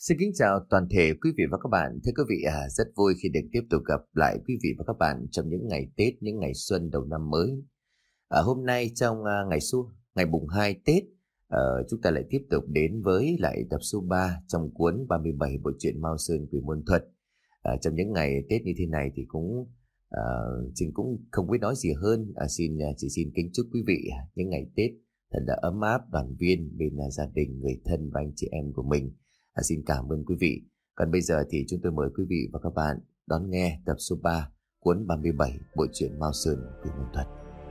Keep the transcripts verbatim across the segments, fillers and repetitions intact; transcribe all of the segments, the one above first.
Xin kính chào toàn thể quý vị và các bạn. Thưa quý vị, à, rất vui khi được tiếp tục gặp lại quý vị và các bạn trong những ngày Tết, những ngày xuân đầu năm mới. À, hôm nay trong à, ngày xuân, ngày mùng hai Tết, à, chúng ta lại tiếp tục đến với lại tập số ba trong cuốn ba mươi bảy bộ truyện Mao Sơn Quỷ Môn Thuật. À, trong những ngày Tết như thế này thì cũng à, xin cũng không biết nói gì hơn. À, xin chỉ xin kính chúc quý vị những ngày Tết thật là ấm áp, đoàn viên bên à, gia đình, người thân và anh chị em của mình. À, xin cảm ơn quý vị. Còn bây giờ thì chúng tôi mời quý vị và các bạn đón nghe tập số ba cuốn ba mươi bảy bộ truyện Mao Sơn Quỷ Môn Thuật.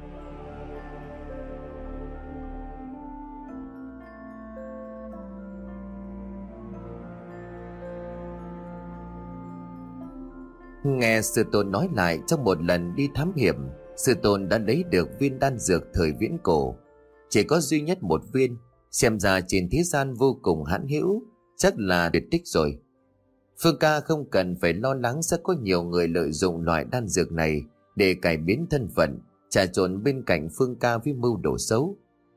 Nghe sư tôn nói lại, trong một lần đi thám hiểm, sư tôn đã lấy được viên đan dược thời viễn cổ. Chỉ có duy nhất một viên, xem ra trên thế gian vô cùng hãn hữu, chắc là tuyệt tích rồi. Phương ca không cần phải lo lắng sẽ có nhiều người lợi dụng loại đan dược này để cải biến thân phận, trà trộn bên cạnh Phương ca với mưu đồ xấu.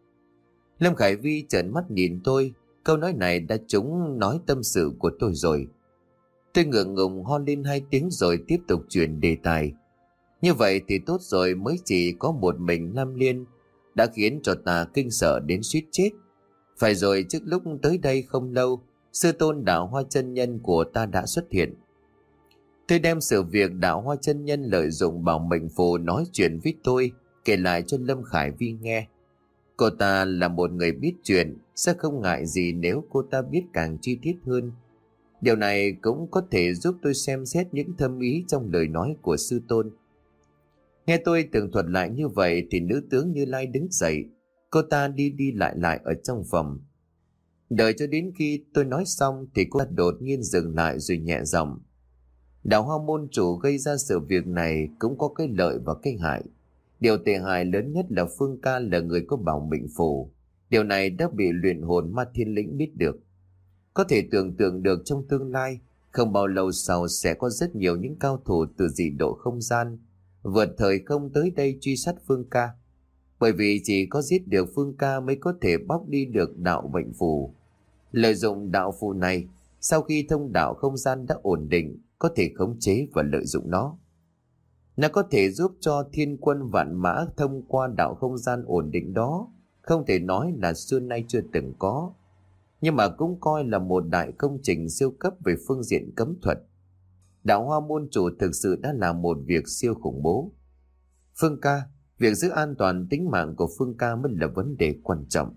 Lâm Khải Vi trợn mắt nhìn tôi, câu nói này đã trúng nói tâm sự của tôi rồi. Tôi ngượng ngùng ho lên hai tiếng rồi tiếp tục chuyển đề tài. Như vậy thì tốt rồi, mới chỉ có một mình Lam Liên đã khiến cho ta kinh sợ đến suýt chết. Phải rồi, trước lúc tới đây không lâu, sư tôn Đạo Hoa chân nhân của ta đã xuất hiện. Tôi đem sự việc Đạo Hoa chân nhân lợi dụng bảo mệnh phù nói chuyện với tôi kể lại cho Lâm Khải Vi nghe. Cô ta là một người biết chuyện, sẽ không ngại gì nếu cô ta biết càng chi tiết hơn. Điều này cũng có thể giúp tôi xem xét những thâm ý trong lời nói của sư tôn. Nghe tôi tường thuật lại như vậy thì nữ tướng Như Lai đứng dậy. Cô ta đi đi lại lại ở trong phòng. Đợi cho đến khi tôi nói xong thì cô ta đột nhiên dừng lại rồi nhẹ giọng. Đạo Hoa môn chủ gây ra sự việc này cũng có cái lợi và cái hại. Điều tệ hại lớn nhất là Phương ca là người có bảo mệnh phù. Điều này đã bị luyện hồn Ma Thiên Lĩnh biết được. Có thể tưởng tượng được trong tương lai, không bao lâu sau sẽ có rất nhiều những cao thủ từ dị độ không gian vượt thời không tới đây truy sát Phương ca. Bởi vì chỉ có giết được Phương ca mới có thể bóc đi được đạo mệnh phù. Lợi dụng đạo phù này, sau khi thông đạo không gian đã ổn định, có thể khống chế và lợi dụng nó. Nó có thể giúp cho thiên quân vạn mã thông qua đạo không gian ổn định đó, không thể nói là xưa nay chưa từng có. Nhưng mà cũng coi là một đại công trình siêu cấp về phương diện cấm thuật. Đạo Hoa môn chủ thực sự đã làm một việc siêu khủng bố. Phương ca, việc giữ an toàn tính mạng của Phương ca mới là vấn đề quan trọng.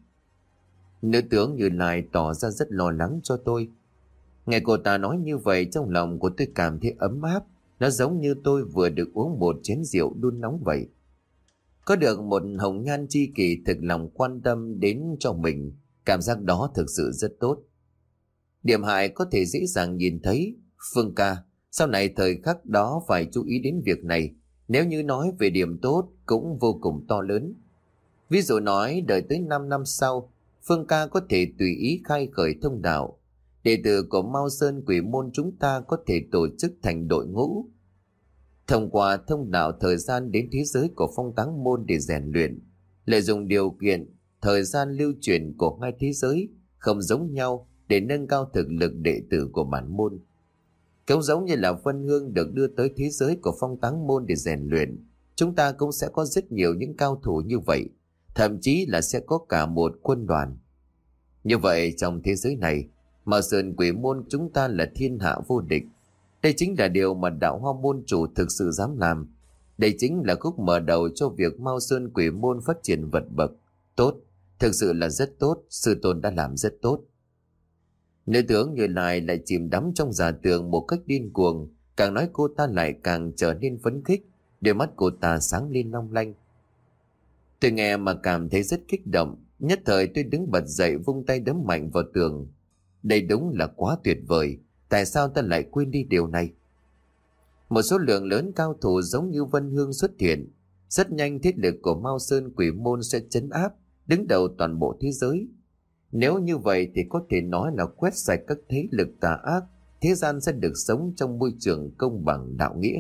Nữ tướng Như Lai tỏ ra rất lo lắng cho tôi. Nghe cô ta nói như vậy, trong lòng của tôi cảm thấy ấm áp. Nó giống như tôi vừa được uống một chén rượu đun nóng vậy. Có được một hồng nhan chi kỷ thực lòng quan tâm đến cho mình, cảm giác đó thực sự rất tốt. Điểm hại có thể dễ dàng nhìn thấy. Phương ca, sau này thời khắc đó phải chú ý đến việc này. Nếu như nói về điểm tốt cũng vô cùng to lớn. Ví dụ nói đợi tới năm năm sau, Phương ca có thể tùy ý khai khởi thông đạo. Đệ tử của Mao Sơn Quỷ Môn chúng ta có thể tổ chức thành đội ngũ. Thông qua thông đạo thời gian đến thế giới của Phong Táng Môn để rèn luyện. Lợi dụng điều kiện, thời gian lưu truyền của hai thế giới không giống nhau để nâng cao thực lực đệ tử của bản môn. Cũng giống như là Vân Hương được đưa tới thế giới của Phong Táng Môn để rèn luyện, chúng ta cũng sẽ có rất nhiều những cao thủ như vậy, thậm chí là sẽ có cả một quân đoàn. Như vậy trong thế giới này, Mao Sơn Quỷ Môn chúng ta là thiên hạ vô địch. Đây chính là điều mà Đạo Hoa môn chủ thực sự dám làm. Đây chính là khúc mở đầu cho việc Mao Sơn Quỷ Môn phát triển vượt bậc. Tốt, thực sự là rất tốt, sư tôn đã làm rất tốt. Nữ tướng Như Lai lại chìm đắm trong giả tưởng một cách điên cuồng, càng nói cô ta lại càng trở nên phấn khích, đôi mắt cô ta sáng lên long lanh. Tôi nghe mà cảm thấy rất kích động, nhất thời tôi đứng bật dậy vung tay đấm mạnh vào tường. Đây đúng là quá tuyệt vời, tại sao ta lại quên đi điều này? Một số lượng lớn cao thủ giống như Vân Hương xuất hiện, rất nhanh thế lực của Mao Sơn Quỷ Môn sẽ trấn áp, đứng đầu toàn bộ thế giới. Nếu như vậy thì có thể nói là quét sạch các thế lực tà ác, thế gian sẽ được sống trong môi trường công bằng đạo nghĩa.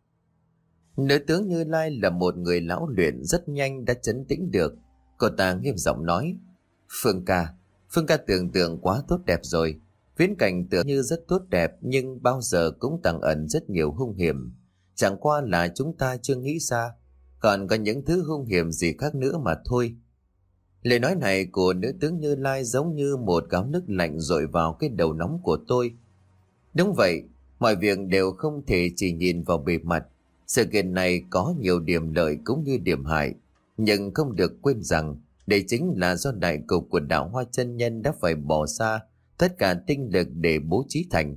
Nữ tướng Như Lai là một người lão luyện, rất nhanh đã trấn tĩnh được. Cô ta nghiêm giọng nói, Phương ca, Phương ca tưởng tượng quá tốt đẹp rồi. Viễn cảnh tựa như rất tốt đẹp nhưng bao giờ cũng tàng ẩn rất nhiều hung hiểm. Chẳng qua là chúng ta chưa nghĩ ra, còn có những thứ hung hiểm gì khác nữa mà thôi. Lời nói này của nữ tướng Như Lai giống như một gáo nước lạnh dội vào cái đầu nóng của tôi. Đúng vậy, mọi việc đều không thể chỉ nhìn vào bề mặt. Sự kiện này có nhiều điểm lợi cũng như điểm hại, nhưng không được quên rằng đây chính là do đại cục của đạo Hoa Chân Nhân đã phải bỏ ra tất cả tinh lực để bố trí thành.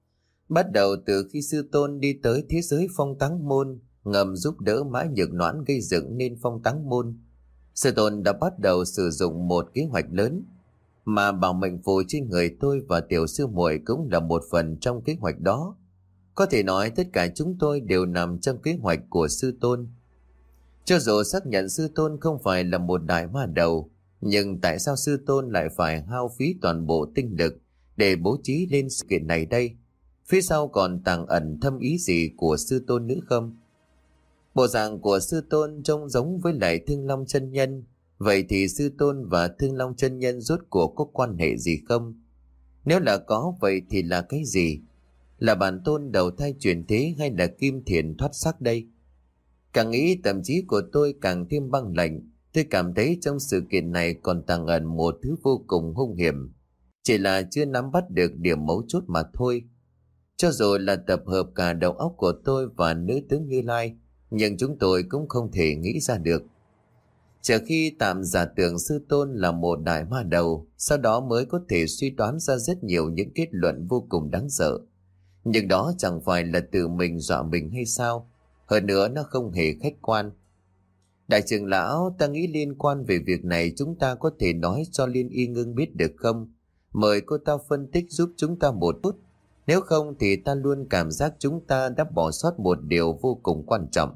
Bắt đầu từ khi sư tôn đi tới thế giới Phong Táng Môn, ngầm giúp đỡ Mã Nhược Noãn gây dựng nên Phong Táng Môn, sư tôn đã bắt đầu sử dụng một kế hoạch lớn, mà bảo mệnh phù trên người tôi và tiểu sư muội cũng là một phần trong kế hoạch đó. Có thể nói tất cả chúng tôi đều nằm trong kế hoạch của sư tôn. Cho dù xác nhận sư tôn không phải là một đại ma đầu, nhưng tại sao sư tôn lại phải hao phí toàn bộ tinh lực để bố trí lên sự kiện này đây? Phía sau còn tàng ẩn thâm ý gì của sư tôn nữa không? Bộ dạng của sư tôn trông giống với lại Thương Long chân nhân. Vậy thì sư tôn và Thương Long chân nhân rốt cuộc có quan hệ gì không? Nếu là có, vậy thì là cái gì? Là bản tôn đầu thai chuyển thế hay là kim thiền thoát xác đây? Càng nghĩ tâm trí của tôi càng thêm băng lạnh. Tôi cảm thấy trong sự kiện này còn tàng ẩn một thứ vô cùng hung hiểm. Chỉ là chưa nắm bắt được điểm mấu chốt mà thôi. Cho dù là tập hợp cả đầu óc của tôi và nữ tướng Như Lai, nhưng chúng tôi cũng không thể nghĩ ra được. Chờ khi tạm giả tưởng sư tôn là một đại ma đầu, sau đó mới có thể suy đoán ra rất nhiều những kết luận vô cùng đáng sợ. Nhưng đó chẳng phải là tự mình dọa mình hay sao? Hơn nữa nó không hề khách quan. Đại trưởng lão, ta nghĩ liên quan về việc này chúng ta có thể nói cho Liên Y Ngưng biết được không? Mời cô ta phân tích giúp chúng ta một chút. Nếu không thì ta luôn cảm giác chúng ta đã bỏ sót một điều vô cùng quan trọng.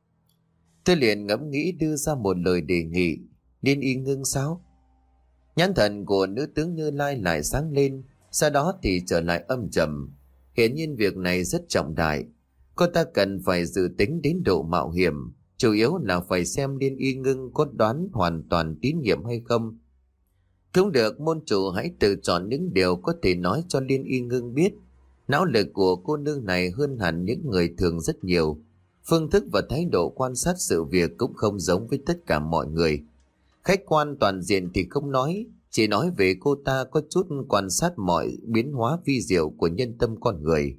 Tôi liền ngẫm nghĩ đưa ra một lời đề nghị. Liên Y Ngưng sao? Nhãn thần của nữ tướng Như Lai lại sáng lên, sau đó thì trở lại âm trầm. Hiển nhiên việc này rất trọng đại. Cô ta cần phải dự tính đến độ mạo hiểm, chủ yếu là phải xem Liên Y Ngưng có đoán hoàn toàn tín nhiệm hay không. Cũng được, môn chủ hãy tự chọn những điều có thể nói cho Liên Y Ngưng biết. Não lực của cô nương này hơn hẳn những người thường rất nhiều. Phương thức và thái độ quan sát sự việc cũng không giống với tất cả mọi người. Khách quan toàn diện thì không nói, chỉ nói về cô ta có chút quan sát mọi biến hóa vi diệu của nhân tâm con người.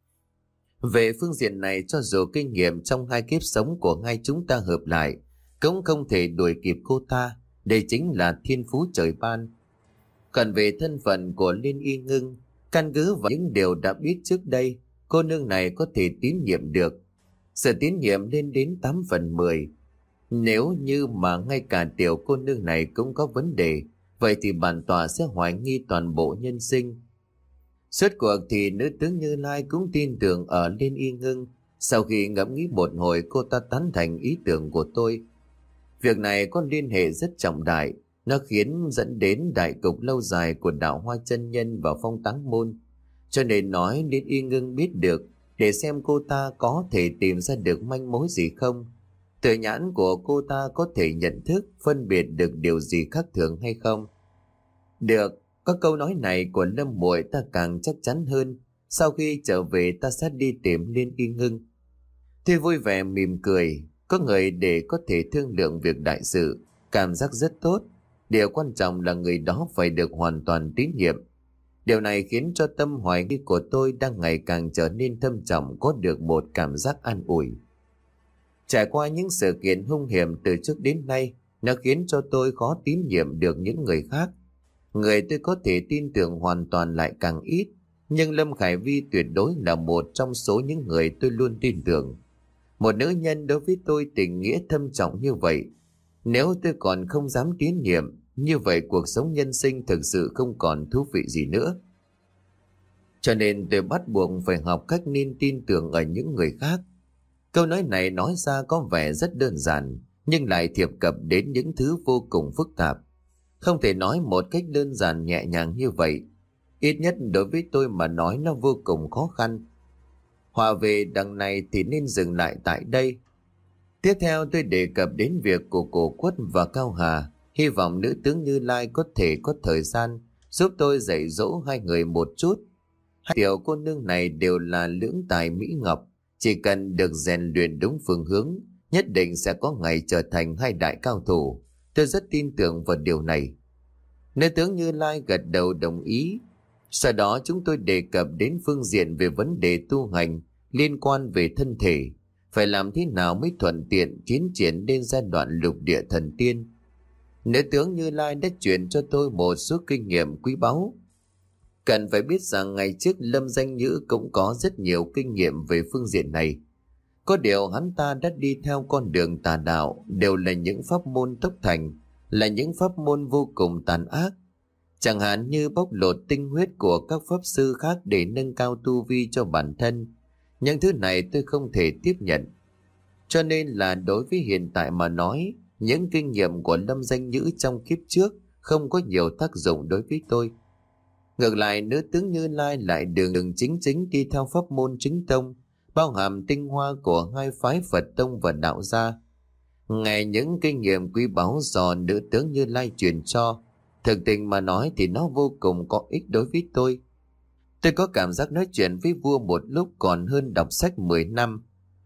Về phương diện này, cho dù kinh nghiệm trong hai kiếp sống của hai chúng ta hợp lại, cũng không thể đuổi kịp cô ta. Đây chính là thiên phú trời ban. Còn về thân phận của Liên Y Ngưng, căn cứ vào những điều đã biết trước đây, cô nương này có thể tín nhiệm được. Sự tín nhiệm lên đến tám phần mười. Nếu như mà ngay cả tiểu cô nương này cũng có vấn đề, vậy thì bản tọa sẽ hoài nghi toàn bộ nhân sinh. Suốt cuộc thì nữ tướng Như Lai cũng tin tưởng ở Liên Y Ngưng. Sau khi ngẫm nghĩ một hồi, cô ta tán thành ý tưởng của tôi. Việc này có liên hệ rất trọng đại. Nó khiến dẫn đến đại cục lâu dài của đạo Hoa Chân Nhân và Phong Táng Môn. Cho nên nói Liên Y Ngưng biết được, để xem cô ta có thể tìm ra được manh mối gì không. Từ nhãn của cô ta có thể nhận thức, phân biệt được điều gì khác thường hay không. Được, có câu nói này của Lâm muội ta càng chắc chắn hơn. Sau khi trở về ta sẽ đi tìm Liên Y Ngưng. Tôi vui vẻ mỉm cười. Có người để có thể thương lượng việc đại sự, cảm giác rất tốt. Điều quan trọng là người đó phải được hoàn toàn tín nhiệm. Điều này khiến cho tâm hoài nghi của tôi đang ngày càng trở nên thâm trọng, có được một cảm giác an ủi. Trải qua những sự kiện hung hiểm từ trước đến nay, nó khiến cho tôi khó tín nhiệm được những người khác. Người tôi có thể tin tưởng hoàn toàn lại càng ít, nhưng Lâm Khải Vi tuyệt đối là một trong số những người tôi luôn tin tưởng. Một nữ nhân đối với tôi tình nghĩa thâm trọng như vậy. Nếu tôi còn không dám tín nhiệm, như vậy cuộc sống nhân sinh thực sự không còn thú vị gì nữa. Cho nên tôi bắt buộc phải học cách nên tin tưởng ở những người khác. Câu nói này nói ra có vẻ rất đơn giản, nhưng lại thiệp cập đến những thứ vô cùng phức tạp. Không thể nói một cách đơn giản nhẹ nhàng như vậy. Ít nhất đối với tôi mà nói nó vô cùng khó khăn. Hòa về đằng này thì nên dừng lại tại đây. Tiếp theo tôi đề cập đến việc của Cổ Quất và Cao Hà. Hy vọng nữ tướng Như Lai có thể có thời gian giúp tôi dạy dỗ hai người một chút. Hai tiểu cô nương này đều là lưỡng tài mỹ ngọc, chỉ cần được rèn luyện đúng phương hướng, nhất định sẽ có ngày trở thành hai đại cao thủ. Tôi rất tin tưởng vào điều này. Nữ tướng Như Lai gật đầu đồng ý. Sau đó chúng tôi đề cập đến phương diện về vấn đề tu hành liên quan về thân thể, phải làm thế nào mới thuận tiện tiến triển đến giai đoạn lục địa thần tiên. Nữ tướng Như Lai đã truyền cho tôi một số kinh nghiệm quý báu. Cần phải biết rằng ngày trước Lâm Danh Nhữ cũng có rất nhiều kinh nghiệm về phương diện này. Có điều hắn ta đã đi theo con đường tà đạo, đều là những pháp môn tốc thành, là những pháp môn vô cùng tàn ác. Chẳng hạn như bóc lột tinh huyết của các pháp sư khác để nâng cao tu vi cho bản thân. Những thứ này tôi không thể tiếp nhận. Cho nên là đối với hiện tại mà nói, những kinh nghiệm của Lâm Danh Nhữ trong kiếp trước không có nhiều tác dụng đối với tôi. Ngược lại, nữ tướng Như Lai lại đường đường chính chính đi theo pháp môn chính tông, bao hàm tinh hoa của hai phái Phật tông và đạo gia. Nghe những kinh nghiệm quý báu do nữ tướng Như Lai truyền cho, thực tình mà nói thì nó vô cùng có ích đối với tôi. Tôi có cảm giác nói chuyện với vua một lúc còn hơn đọc sách mười năm.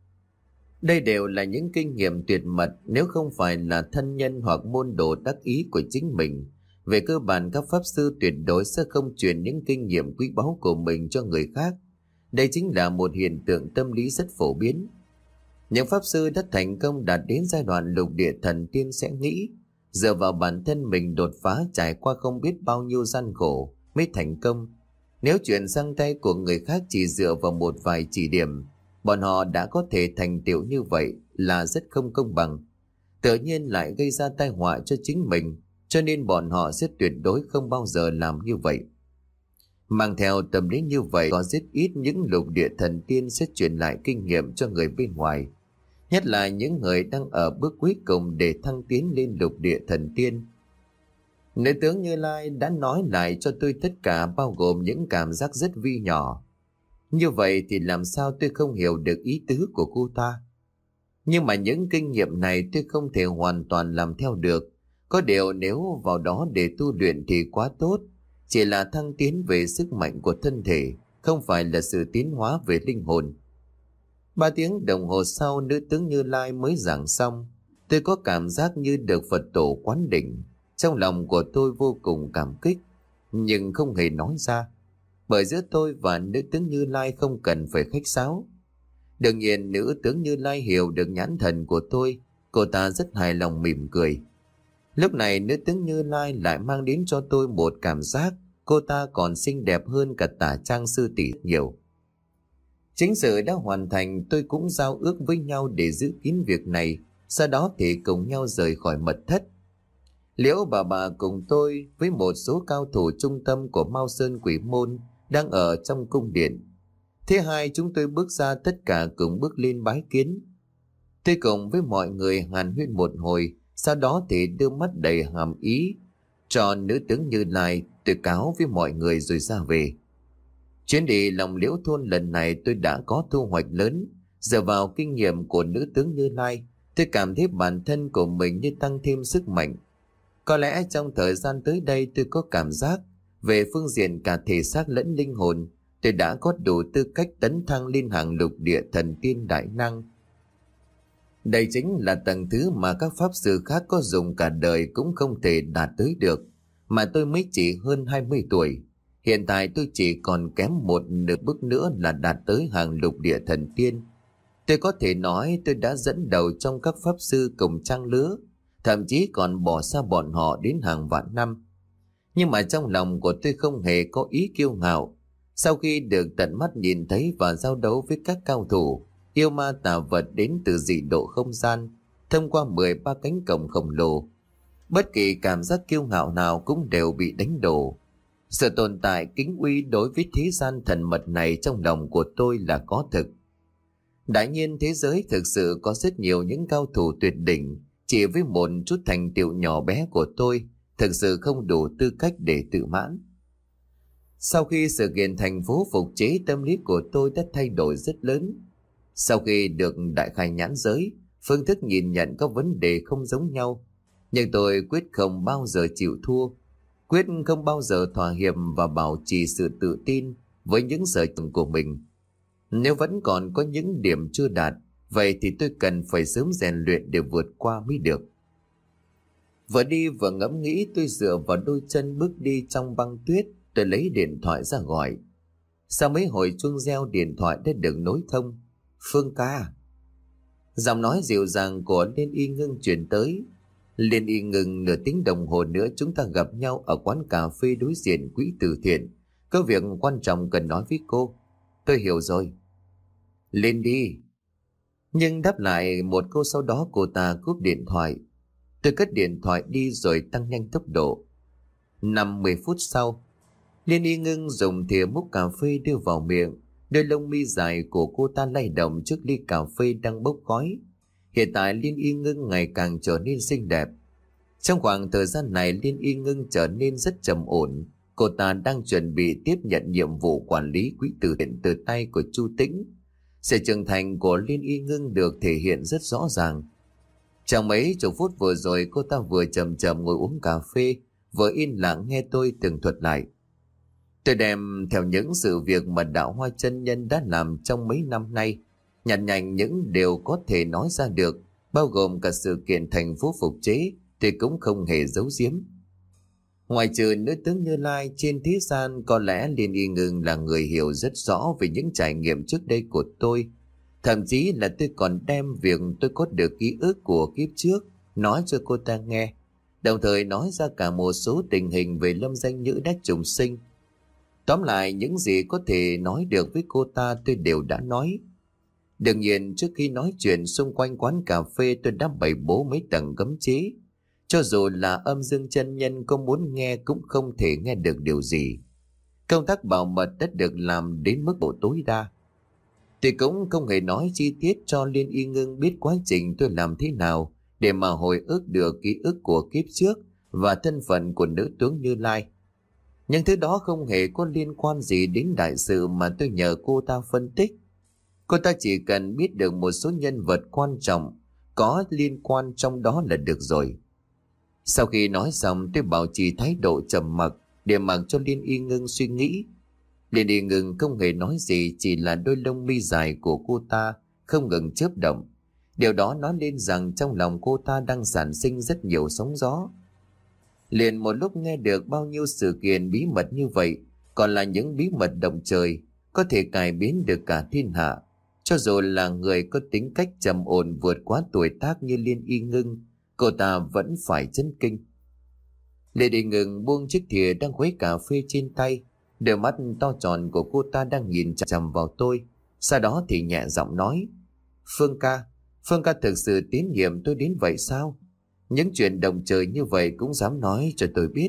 Đây đều là những kinh nghiệm tuyệt mật, nếu không phải là thân nhân hoặc môn đồ đắc ý của chính mình. Về cơ bản các pháp sư tuyệt đối sẽ không truyền những kinh nghiệm quý báu của mình cho người khác. Đây chính là một hiện tượng tâm lý rất phổ biến. Những pháp sư đã thành công đạt đến giai đoạn lục địa thần tiên sẽ nghĩ, dựa vào bản thân mình đột phá trải qua không biết bao nhiêu gian khổ mới thành công. Nếu chuyển sang tay của người khác chỉ dựa vào một vài chỉ điểm, bọn họ đã có thể thành tựu như vậy là rất không công bằng. Tự nhiên lại gây ra tai họa cho chính mình, cho nên bọn họ sẽ tuyệt đối không bao giờ làm như vậy. Mang theo tâm lý như vậy, có rất ít những lục địa thần tiên sẽ truyền lại kinh nghiệm cho người bên ngoài. Nhất là những người đang ở bước cuối cùng để thăng tiến lên lục địa thần tiên. Nữ tướng Như Lai đã nói lại cho tôi tất cả, bao gồm những cảm giác rất vi nhỏ. Như vậy thì làm sao tôi không hiểu được ý tứ của cô ta. Nhưng mà những kinh nghiệm này tôi không thể hoàn toàn làm theo được. Có điều nếu vào đó để tu luyện thì quá tốt. Chỉ là thăng tiến về sức mạnh của thân thể, không phải là sự tiến hóa về linh hồn. Ba tiếng đồng hồ sau, nữ tướng Như Lai mới giảng xong. Tôi có cảm giác như được Phật tổ quán đỉnh. Trong lòng của tôi vô cùng cảm kích, nhưng không hề nói ra. Bởi giữa tôi và nữ tướng Như Lai không cần phải khách sáo. Đương nhiên nữ tướng Như Lai hiểu được nhãn thần của tôi. Cô ta rất hài lòng mỉm cười. Lúc này nữ tướng Như Lai lại mang đến cho tôi một cảm giác cô ta còn xinh đẹp hơn cả Tả Trang sư tỷ nhiều. Chính sự đã hoàn thành, tôi cũng giao ước với nhau để giữ kín việc này, sau đó thì cùng nhau rời khỏi mật thất. Liễu bà bà cùng tôi với một số cao thủ trung tâm của Mao Sơn Quỷ Môn đang ở trong cung điện. Thế hai chúng tôi bước ra, tất cả cùng bước lên bái kiến. Tôi cùng với mọi người hàn huyên một hồi, sau đó thì đưa mắt đầy hàm ý cho nữ tướng Như Lai, tôi cáo với mọi người rồi ra về. Chuyến đi lòng Liễu thôn lần này tôi đã có thu hoạch lớn. Dựa vào kinh nghiệm của nữ tướng Như Lai, tôi cảm thấy bản thân của mình như tăng thêm sức mạnh. Có lẽ trong thời gian tới đây tôi có cảm giác về phương diện cả thể xác lẫn linh hồn, tôi đã có đủ tư cách tấn thăng lên hàng lục địa thần tiên đại năng. Đây chính là tầng thứ mà các pháp sư khác có dùng cả đời cũng không thể đạt tới được, mà tôi mới chỉ hơn hai mươi tuổi. Hiện tại tôi chỉ còn kém một nửa bước nữa là đạt tới hàng lục địa thần tiên. Tôi có thể nói tôi đã dẫn đầu trong các pháp sư cùng trang lứa, thậm chí còn bỏ xa bọn họ đến hàng vạn năm. Nhưng mà trong lòng của tôi không hề có ý kiêu ngạo. Sau khi được tận mắt nhìn thấy và giao đấu với các cao thủ yêu ma tà vật đến từ dị độ không gian, thông qua mười ba cánh cổng khổng lồ, bất kỳ cảm giác kiêu ngạo nào cũng đều bị đánh đổ. Sự tồn tại kính uy đối với thế gian thần mật này trong lòng của tôi là có thực. Đại nhiên thế giới thực sự có rất nhiều những cao thủ tuyệt đỉnh, chỉ với một chút thành tựu nhỏ bé của tôi thực sự không đủ tư cách để tự mãn. Sau khi sự kiện thành phố phục chế, tâm lý của tôi đã thay đổi rất lớn. Sau khi được đại khai nhãn giới, phương thức nhìn nhận các vấn đề không giống nhau, nhưng tôi quyết không bao giờ chịu thua. quyết không bao giờ thỏa hiệp và bảo trì sự tự tin với những sở trường của mình. Nếu vẫn còn có những điểm chưa đạt, vậy thì tôi cần phải sớm rèn luyện để vượt qua mới được. Vừa đi vừa ngẫm nghĩ, tôi dựa vào đôi chân bước đi trong băng tuyết. Tôi lấy điện thoại ra gọi. Sau mấy hồi chuông reo, điện thoại đã được nối thông. Phương ca. Giọng nói dịu dàng của Liên Y Ngưng truyền tới. Liên Y Ngưng, nửa tiếng đồng hồ nữa chúng ta gặp nhau ở quán cà phê đối diện quỹ từ thiện. Có việc quan trọng cần nói với cô. Tôi hiểu rồi. Lên đi. Nhưng đáp lại một câu sau đó cô ta cúp điện thoại. Tôi cất điện thoại đi rồi tăng nhanh tốc độ. Năm mười phút sau, Liên Y Ngưng dùng thìa múc cà phê đưa vào miệng. Đôi lông mi dài của cô ta lay động trước ly cà phê đang bốc khói. Hiện tại Liên Y Ngưng ngày càng trở nên xinh đẹp. Trong khoảng thời gian này, Liên Y Ngưng trở nên rất trầm ổn. Cô ta đang chuẩn bị tiếp nhận nhiệm vụ quản lý quỹ từ thiện từ tay của Chu Tĩnh. Sự trưởng thành của Liên Y Ngưng được thể hiện rất rõ ràng. Trong mấy chục phút vừa rồi, cô ta vừa chậm chậm ngồi uống cà phê, vừa yên lặng nghe tôi tường thuật lại. Tôi đem theo những sự việc mà Đạo Hoa chân nhân đã làm trong mấy năm nay, nhặt nhạnh những điều có thể nói ra được, bao gồm cả sự kiện thành phố phục chế, thì cũng không hề giấu giếm. Ngoài trừ nữ tướng Như Lai, trên thế gian có lẽ Liên Y Ngưng là người hiểu rất rõ về những trải nghiệm trước đây của tôi. Thậm chí là tôi còn đem việc tôi có được ký ức của kiếp trước nói cho cô ta nghe, đồng thời nói ra cả một số tình hình về Lâm Danh Nhữ đã trùng sinh. Tóm lại, những gì có thể nói được với cô ta tôi đều đã nói. Đương nhiên, trước khi nói chuyện xung quanh quán cà phê, tôi đã bày bố mấy tầng cấm chế. Cho dù là âm dương chân nhân có muốn nghe cũng không thể nghe được điều gì. Công tác bảo mật đã được làm đến mức độ tối đa. Tôi cũng không hề nói chi tiết cho Liên Y Ngưng biết quá trình tôi làm thế nào để mà hồi ức được ký ức của kiếp trước và thân phận của nữ tướng Như Lai. Nhưng thứ đó không hề có liên quan gì đến đại sự mà tôi nhờ cô ta phân tích. Cô ta chỉ cần biết được một số nhân vật quan trọng có liên quan trong đó là được rồi. Sau khi nói xong, tôi bảo trì thái độ trầm mặc để mặc cho Liên Y Ngưng suy nghĩ. Liên Y Ngưng không hề nói gì, chỉ là đôi lông mi dài của cô ta không ngừng chớp động. Điều đó nói lên rằng trong lòng cô ta đang sản sinh rất nhiều sóng gió. Liền một lúc nghe được bao nhiêu sự kiện bí mật như vậy, còn là những bí mật động trời, có thể cải biến được cả thiên hạ. Cho dù là người có tính cách trầm ổn vượt quá tuổi tác như Liên Y Ngưng, cô ta vẫn phải chấn kinh. Lê Đình Ngừng buông chiếc thìa đang khuấy cà phê trên tay. Đôi mắt to tròn của cô ta đang nhìn chằm chằm vào tôi. Sau đó thì nhẹ giọng nói: Phương ca, Phương ca thực sự tín nhiệm tôi đến vậy sao? Những chuyện động trời như vậy cũng dám nói cho tôi biết.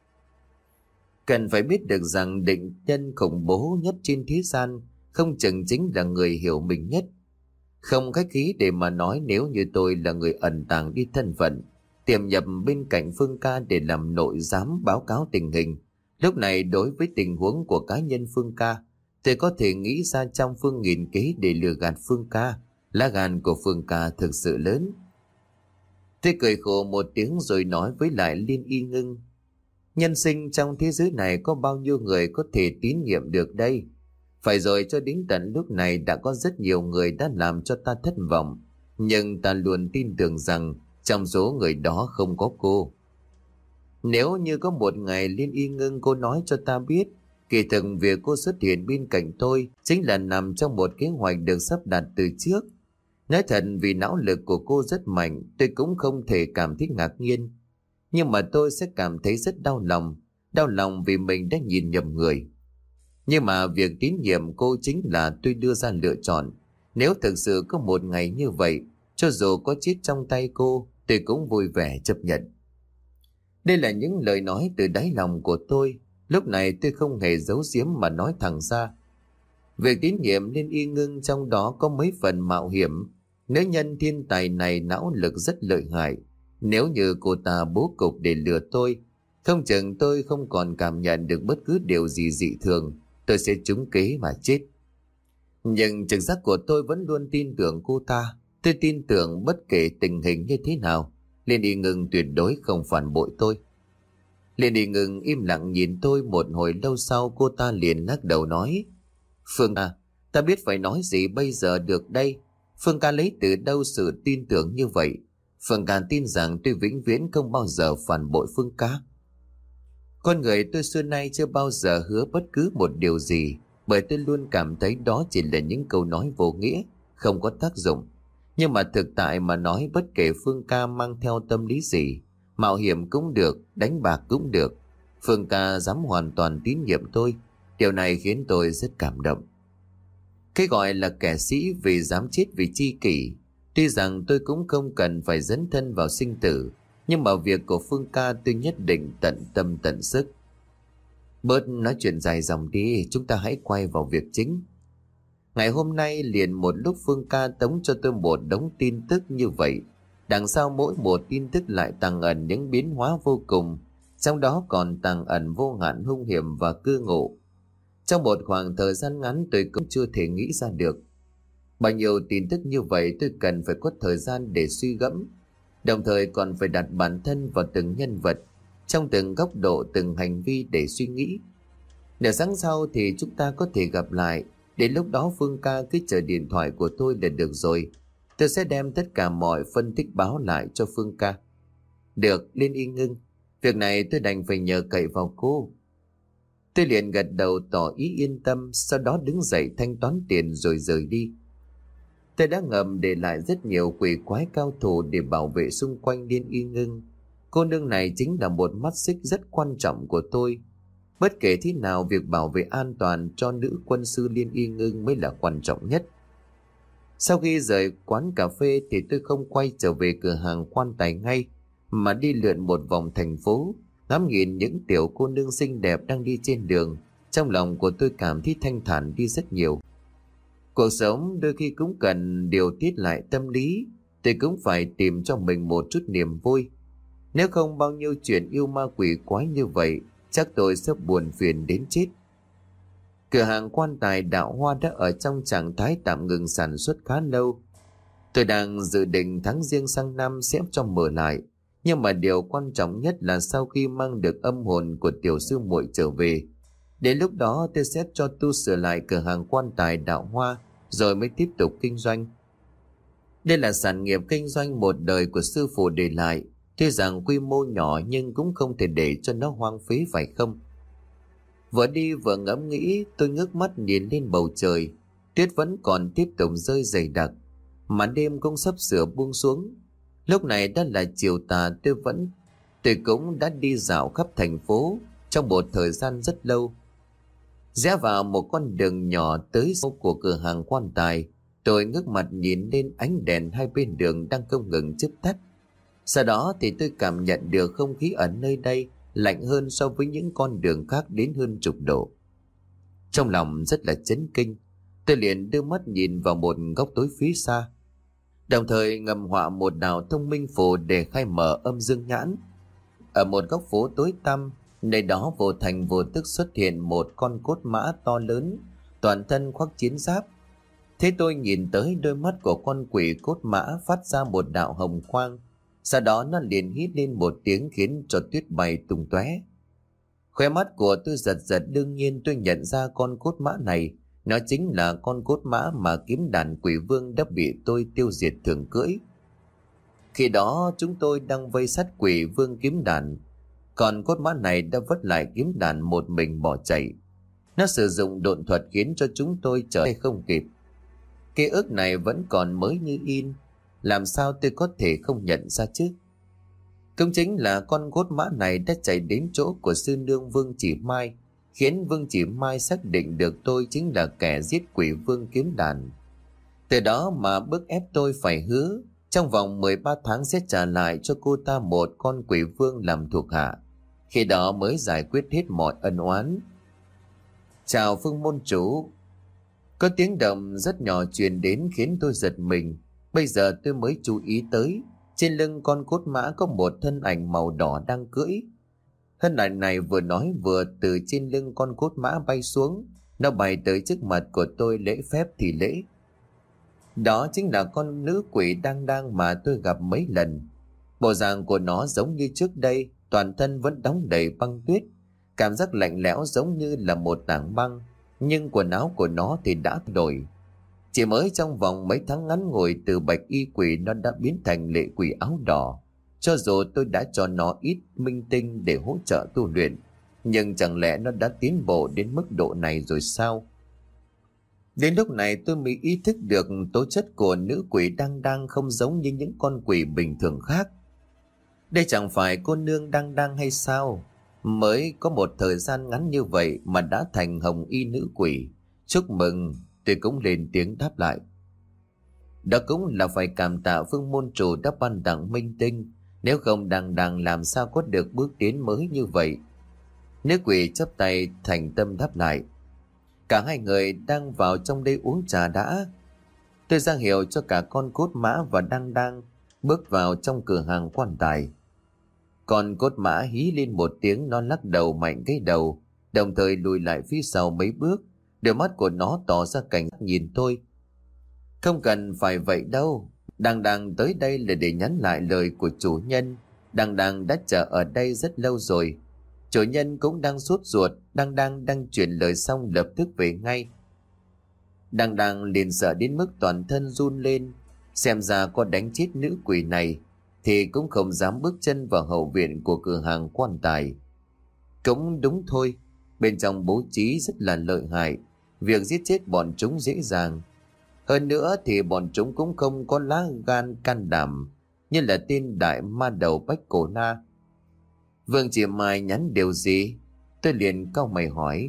Cần phải biết được rằng định nhân khủng bố nhất trên thế gian không chừng chính là người hiểu mình nhất. Không khách khí để mà nói, nếu như tôi là người ẩn tàng đi thân phận, tiềm nhập bên cạnh Phương ca để làm nội giám báo cáo tình hình, lúc này đối với tình huống của cá nhân Phương ca, tôi có thể nghĩ ra trăm phương nghìn kế để lừa gạt Phương ca. Lá gan của Phương ca thực sự lớn. Tôi cười khổ một tiếng rồi nói với lại Liên Y Ngưng: Nhân sinh trong thế giới này có bao nhiêu người có thể tín nhiệm được đây? Phải rồi, cho đến tận lúc này đã có rất nhiều người đã làm cho ta thất vọng, nhưng ta luôn tin tưởng rằng trong số người đó không có cô. Nếu như có một ngày Liên Y Ngưng cô nói cho ta biết, kỳ thực việc cô xuất hiện bên cạnh tôi chính là nằm trong một kế hoạch được sắp đặt từ trước. Nói thật, vì não lực của cô rất mạnh, tôi cũng không thể cảm thấy ngạc nhiên. Nhưng mà tôi sẽ cảm thấy rất đau lòng, đau lòng vì mình đã nhìn nhầm người. Nhưng mà việc tín nhiệm cô chính là tôi đưa ra lựa chọn. Nếu thực sự có một ngày như vậy, cho dù có chết trong tay cô, tôi cũng vui vẻ chấp nhận. Đây là những lời nói từ đáy lòng của tôi. Lúc này tôi không hề giấu giếm mà nói thẳng ra. Việc tín nhiệm Liên Y Ngưng trong đó có mấy phần mạo hiểm. Nữ nhân thiên tài này não lực rất lợi hại. Nếu như cô ta bố cục để lừa tôi, không chừng tôi không còn cảm nhận được bất cứ điều gì dị thường, tôi sẽ trúng kế mà chết. Nhưng trực giác của tôi vẫn luôn tin tưởng cô ta. Tôi tin tưởng bất kể tình hình như thế nào, Liên Y Ngưng tuyệt đối không phản bội tôi. Liền đi ngừng im lặng nhìn tôi. Một hồi lâu sau cô ta liền lắc đầu nói: Phương à, ta biết phải nói gì bây giờ được đây. Phương ca lấy từ đâu sự tin tưởng như vậy? Phương ca tin rằng tôi vĩnh viễn không bao giờ phản bội Phương ca. Con người tôi xưa nay chưa bao giờ hứa bất cứ một điều gì, bởi tôi luôn cảm thấy đó chỉ là những câu nói vô nghĩa, không có tác dụng. Nhưng mà thực tại mà nói, bất kể Phương ca mang theo tâm lý gì, mạo hiểm cũng được, đánh bạc cũng được, Phương ca dám hoàn toàn tín nhiệm tôi. Điều này khiến tôi rất cảm động. Cái gọi là kẻ sĩ vì dám chết vì chi kỷ. Tuy rằng tôi cũng không cần phải dấn thân vào sinh tử, nhưng mà việc của Phương ca tôi nhất định tận tâm tận sức. Bớt nói chuyện dài dòng đi, chúng ta hãy quay vào việc chính. Ngày hôm nay liền một lúc Phương ca tống cho tôi một đống tin tức như vậy. Đằng sau mỗi một tin tức lại tàng ẩn những biến hóa vô cùng, trong đó còn tàng ẩn vô hạn hung hiểm và cư ngụ. Trong một khoảng thời gian ngắn tôi cũng chưa thể nghĩ ra được. Bao nhiêu tin tức như vậy tôi cần phải có thời gian để suy gẫm, đồng thời còn phải đặt bản thân vào từng nhân vật, trong từng góc độ, từng hành vi để suy nghĩ. Nửa sáng sau thì chúng ta có thể gặp lại. Đến lúc đó Phương ca cứ chờ điện thoại của tôi là được rồi. Tôi sẽ đem tất cả mọi phân tích báo lại cho Phương ca. Được, Liên Y Ngưng. Việc này tôi đành phải nhờ cậy vào cô. Tôi liền gật đầu tỏ ý yên tâm, sau đó đứng dậy thanh toán tiền rồi rời đi. Tôi đã ngầm để lại rất nhiều quỷ quái cao thủ để bảo vệ xung quanh Liên Y Ngưng. Cô nương này chính là một mắt xích rất quan trọng của tôi. Bất kể thế nào, việc bảo vệ an toàn cho nữ quân sư Liên Y Ngưng mới là quan trọng nhất. Sau khi rời quán cà phê thì tôi không quay trở về cửa hàng quan tài ngay, mà đi lượn một vòng thành phố, ngắm nhìn những tiểu cô nương xinh đẹp đang đi trên đường. Trong lòng của tôi cảm thấy thanh thản đi rất nhiều. Cuộc sống đôi khi cũng cần điều tiết lại tâm lý. Tôi cũng phải tìm cho mình một chút niềm vui. Nếu không, bao nhiêu chuyện yêu ma quỷ quái như vậy, chắc tôi sẽ buồn phiền đến chết. Cửa hàng quan tài Đạo Hoa đã ở trong trạng thái tạm ngừng sản xuất khá lâu. Tôi đang dự định tháng Giêng sang năm sẽ cho mở lại. Nhưng mà điều quan trọng nhất là sau khi mang được âm hồn của tiểu sư muội trở về, đến lúc đó tôi sẽ cho tu sửa lại cửa hàng quan tài Đạo Hoa, rồi mới tiếp tục kinh doanh. Đây là sản nghiệp kinh doanh một đời của sư phụ để lại. Tuy rằng quy mô nhỏ nhưng cũng không thể để cho nó hoang phí, phải không? Vừa đi vừa ngẫm nghĩ, tôi ngước mắt nhìn lên bầu trời. Tuyết vẫn còn tiếp tục rơi dày đặc, màn đêm cũng sắp sửa buông xuống. Lúc này đã là chiều tà. Tôi vẫn tôi cũng đã đi dạo khắp thành phố trong một thời gian rất lâu. Rẽ vào một con đường nhỏ tới sau của cửa hàng quan tài, tôi ngước mặt nhìn lên ánh đèn hai bên đường đang không ngừng chớp tắt. Sau đó thì tôi cảm nhận được không khí ở nơi đây lạnh hơn so với những con đường khác đến hơn chục độ. Trong lòng rất là chấn kinh, tôi liền đưa mắt nhìn vào một góc tối phía xa, đồng thời ngầm họa một đạo thông minh phù để khai mở âm dương nhãn. Ở một góc phố tối tăm, nơi đó vô thành vô tức xuất hiện một con cốt mã to lớn, toàn thân khoác chiến giáp. Thế tôi nhìn tới, đôi mắt của con quỷ cốt mã phát ra một đạo hồng quang. Sau đó nó liền hít lên một tiếng khiến cho tuyết bay tung tóe. Khóe mắt của tôi giật giật, đương nhiên tôi nhận ra con cốt mã này, nó chính là con cốt mã mà kiếm đàn quỷ vương đã bị tôi tiêu diệt thường cưỡi. Khi đó chúng tôi đang vây sát quỷ vương kiếm đàn, còn cốt mã này đã vứt lại kiếm đàn một mình bỏ chạy. Nó sử dụng độn thuật khiến cho chúng tôi trở tay không kịp. Ký ức này vẫn còn mới như in, làm sao tôi có thể không nhận ra chứ? Cũng chính là con cốt mã này đã chạy đến chỗ của sư nương Vương Chỉ Mai, khiến Vương Chỉ Mai xác định được tôi chính là kẻ giết quỷ vương kiếm đàn. Từ đó mà bức ép tôi phải hứa trong vòng mười ba tháng sẽ trả lại cho cô ta một con quỷ vương làm thuộc hạ. Khi đó mới giải quyết hết mọi ân oán. Chào Phương môn chủ. Có tiếng động rất nhỏ truyền đến khiến tôi giật mình. Bây giờ tôi mới chú ý tới, trên lưng con cốt mã có một thân ảnh màu đỏ đang cưỡi. Thân ảnh này vừa nói vừa từ trên lưng con cốt mã bay xuống. Nó bay tới trước mặt của tôi lễ phép thì lễ. Đó chính là con nữ quỷ đang đang mà tôi gặp mấy lần. Bộ dạng của nó giống như trước đây, toàn thân vẫn đóng đầy băng tuyết, cảm giác lạnh lẽo giống như là một tảng băng, nhưng quần áo của nó thì đã thay đổi. Chỉ mới trong vòng mấy tháng ngắn ngủi, từ bạch y quỷ nó đã biến thành lệ quỷ áo đỏ. Cho dù tôi đã cho nó ít minh tinh để hỗ trợ tu luyện, nhưng chẳng lẽ nó đã tiến bộ đến mức độ này rồi sao? Đến lúc này tôi mới ý thức được tố chất của nữ quỷ Đăng Đăng không giống như những con quỷ bình thường khác. Đây chẳng phải cô nương Đăng Đăng hay sao? Mới có một thời gian ngắn như vậy mà đã thành hồng y nữ quỷ. Chúc mừng, tôi cũng lên tiếng đáp lại. Đó cũng là phải cảm tạ Phương môn chủ đã ban tặng minh tinh, nếu không Đăng Đăng làm sao có được bước tiến mới như vậy. Nữ quỷ chắp tay thành tâm đáp lại. Cả hai người đang vào trong đây uống trà đã. Tôi ra hiệu cho cả con cốt mã và Đăng Đăng bước vào trong cửa hàng quan tài. Con cốt mã hí lên một tiếng, nó lắc đầu mạnh cái đầu, đồng thời lùi lại phía sau mấy bước. Đôi mắt của nó tỏ ra cảnh giác nhìn tôi. Không cần phải vậy đâu, Đăng Đăng tới đây là để nhắn lại lời của chủ nhân. Đăng Đăng đã chờ ở đây rất lâu rồi. Chủ nhân cũng đang sốt ruột. Đăng Đăng đang chuyển lời xong lập tức về ngay. Đăng Đăng liền sợ đến mức toàn thân run lên. Xem ra có đánh chết nữ quỷ này thì cũng không dám bước chân vào hậu viện của cửa hàng quan tài. Cũng đúng thôi, bên trong bố trí rất là lợi hại, việc giết chết bọn chúng dễ dàng. Hơn nữa thì bọn chúng cũng không có lá gan can đảm như là tên đại ma đầu Bách Cổ Na. Vương Chỉ Mai nhắn điều gì? Tôi liền cau mày hỏi.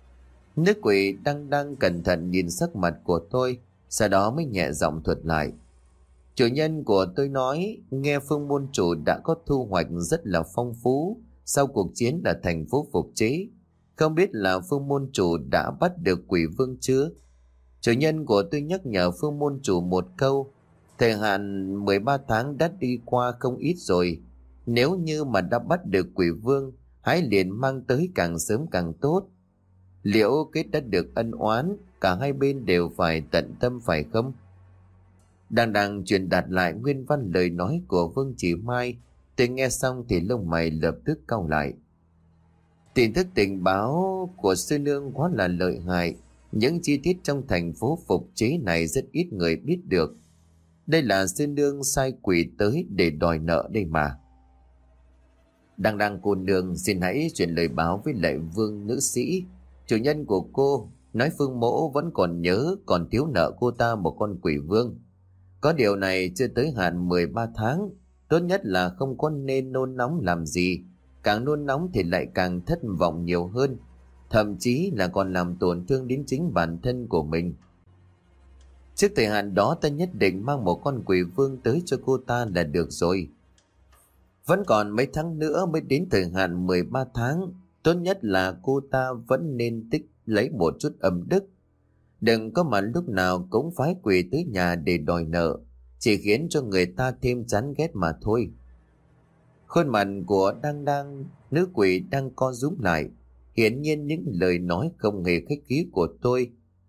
Nữ quỷ Đăng Đăng cẩn thận nhìn sắc mặt của tôi, sau đó mới nhẹ giọng thuật lại. Chủ nhân của tôi nói nghe Phương môn chủ đã có thu hoạch rất là phong phú sau cuộc chiến ở thành phố Phục Chế. Không biết là Phương môn chủ đã bắt được quỷ vương chưa? Chủ nhân của tôi nhắc nhở Phương môn chủ một câu. Thời hạn mười ba tháng đã đi qua không ít rồi. Nếu như mà đã bắt được quỷ vương, hãy liền mang tới càng sớm càng tốt. Liệu kết đã được ân oán, cả hai bên đều phải tận tâm phải không? Đang đang truyền đạt lại nguyên văn lời nói của Vương Chỉ Mai. Tôi nghe xong thì lông mày lập tức cau lại. Tin tức tình báo của sư nương quá là lợi hại. Những chi tiết trong thành phố Phục Chế này rất ít người biết được. Đây là sư nương sai quỷ tới để đòi nợ đây mà. Đang đang cô nương xin hãy truyền lời báo với lại Vương nữ sĩ. Chủ nhân của cô nói Phương mỗ vẫn còn nhớ, còn thiếu nợ cô ta một con quỷ vương. Có điều này chưa tới hạn mười ba tháng. Tốt nhất là không có nên nôn nóng làm gì. Càng nôn nóng thì lại càng thất vọng nhiều hơn. Thậm chí là còn làm tổn thương đến chính bản thân của mình. Trước thời hạn đó ta nhất định mang một con quỷ vương tới cho cô ta là được rồi. Vẫn còn mấy tháng nữa mới đến thời hạn mười ba tháng. Tốt nhất là cô ta vẫn nên tích lấy một chút âm đức. Đừng có mà lúc nào cũng phái quỷ tới nhà để đòi nợ, chỉ khiến cho người ta thêm chán ghét mà thôi. Khuôn mặt của Đăng Đăng, nữ quỷ đang co rúm lại. Hiển nhiên những lời nói không hề khách khí của tôi.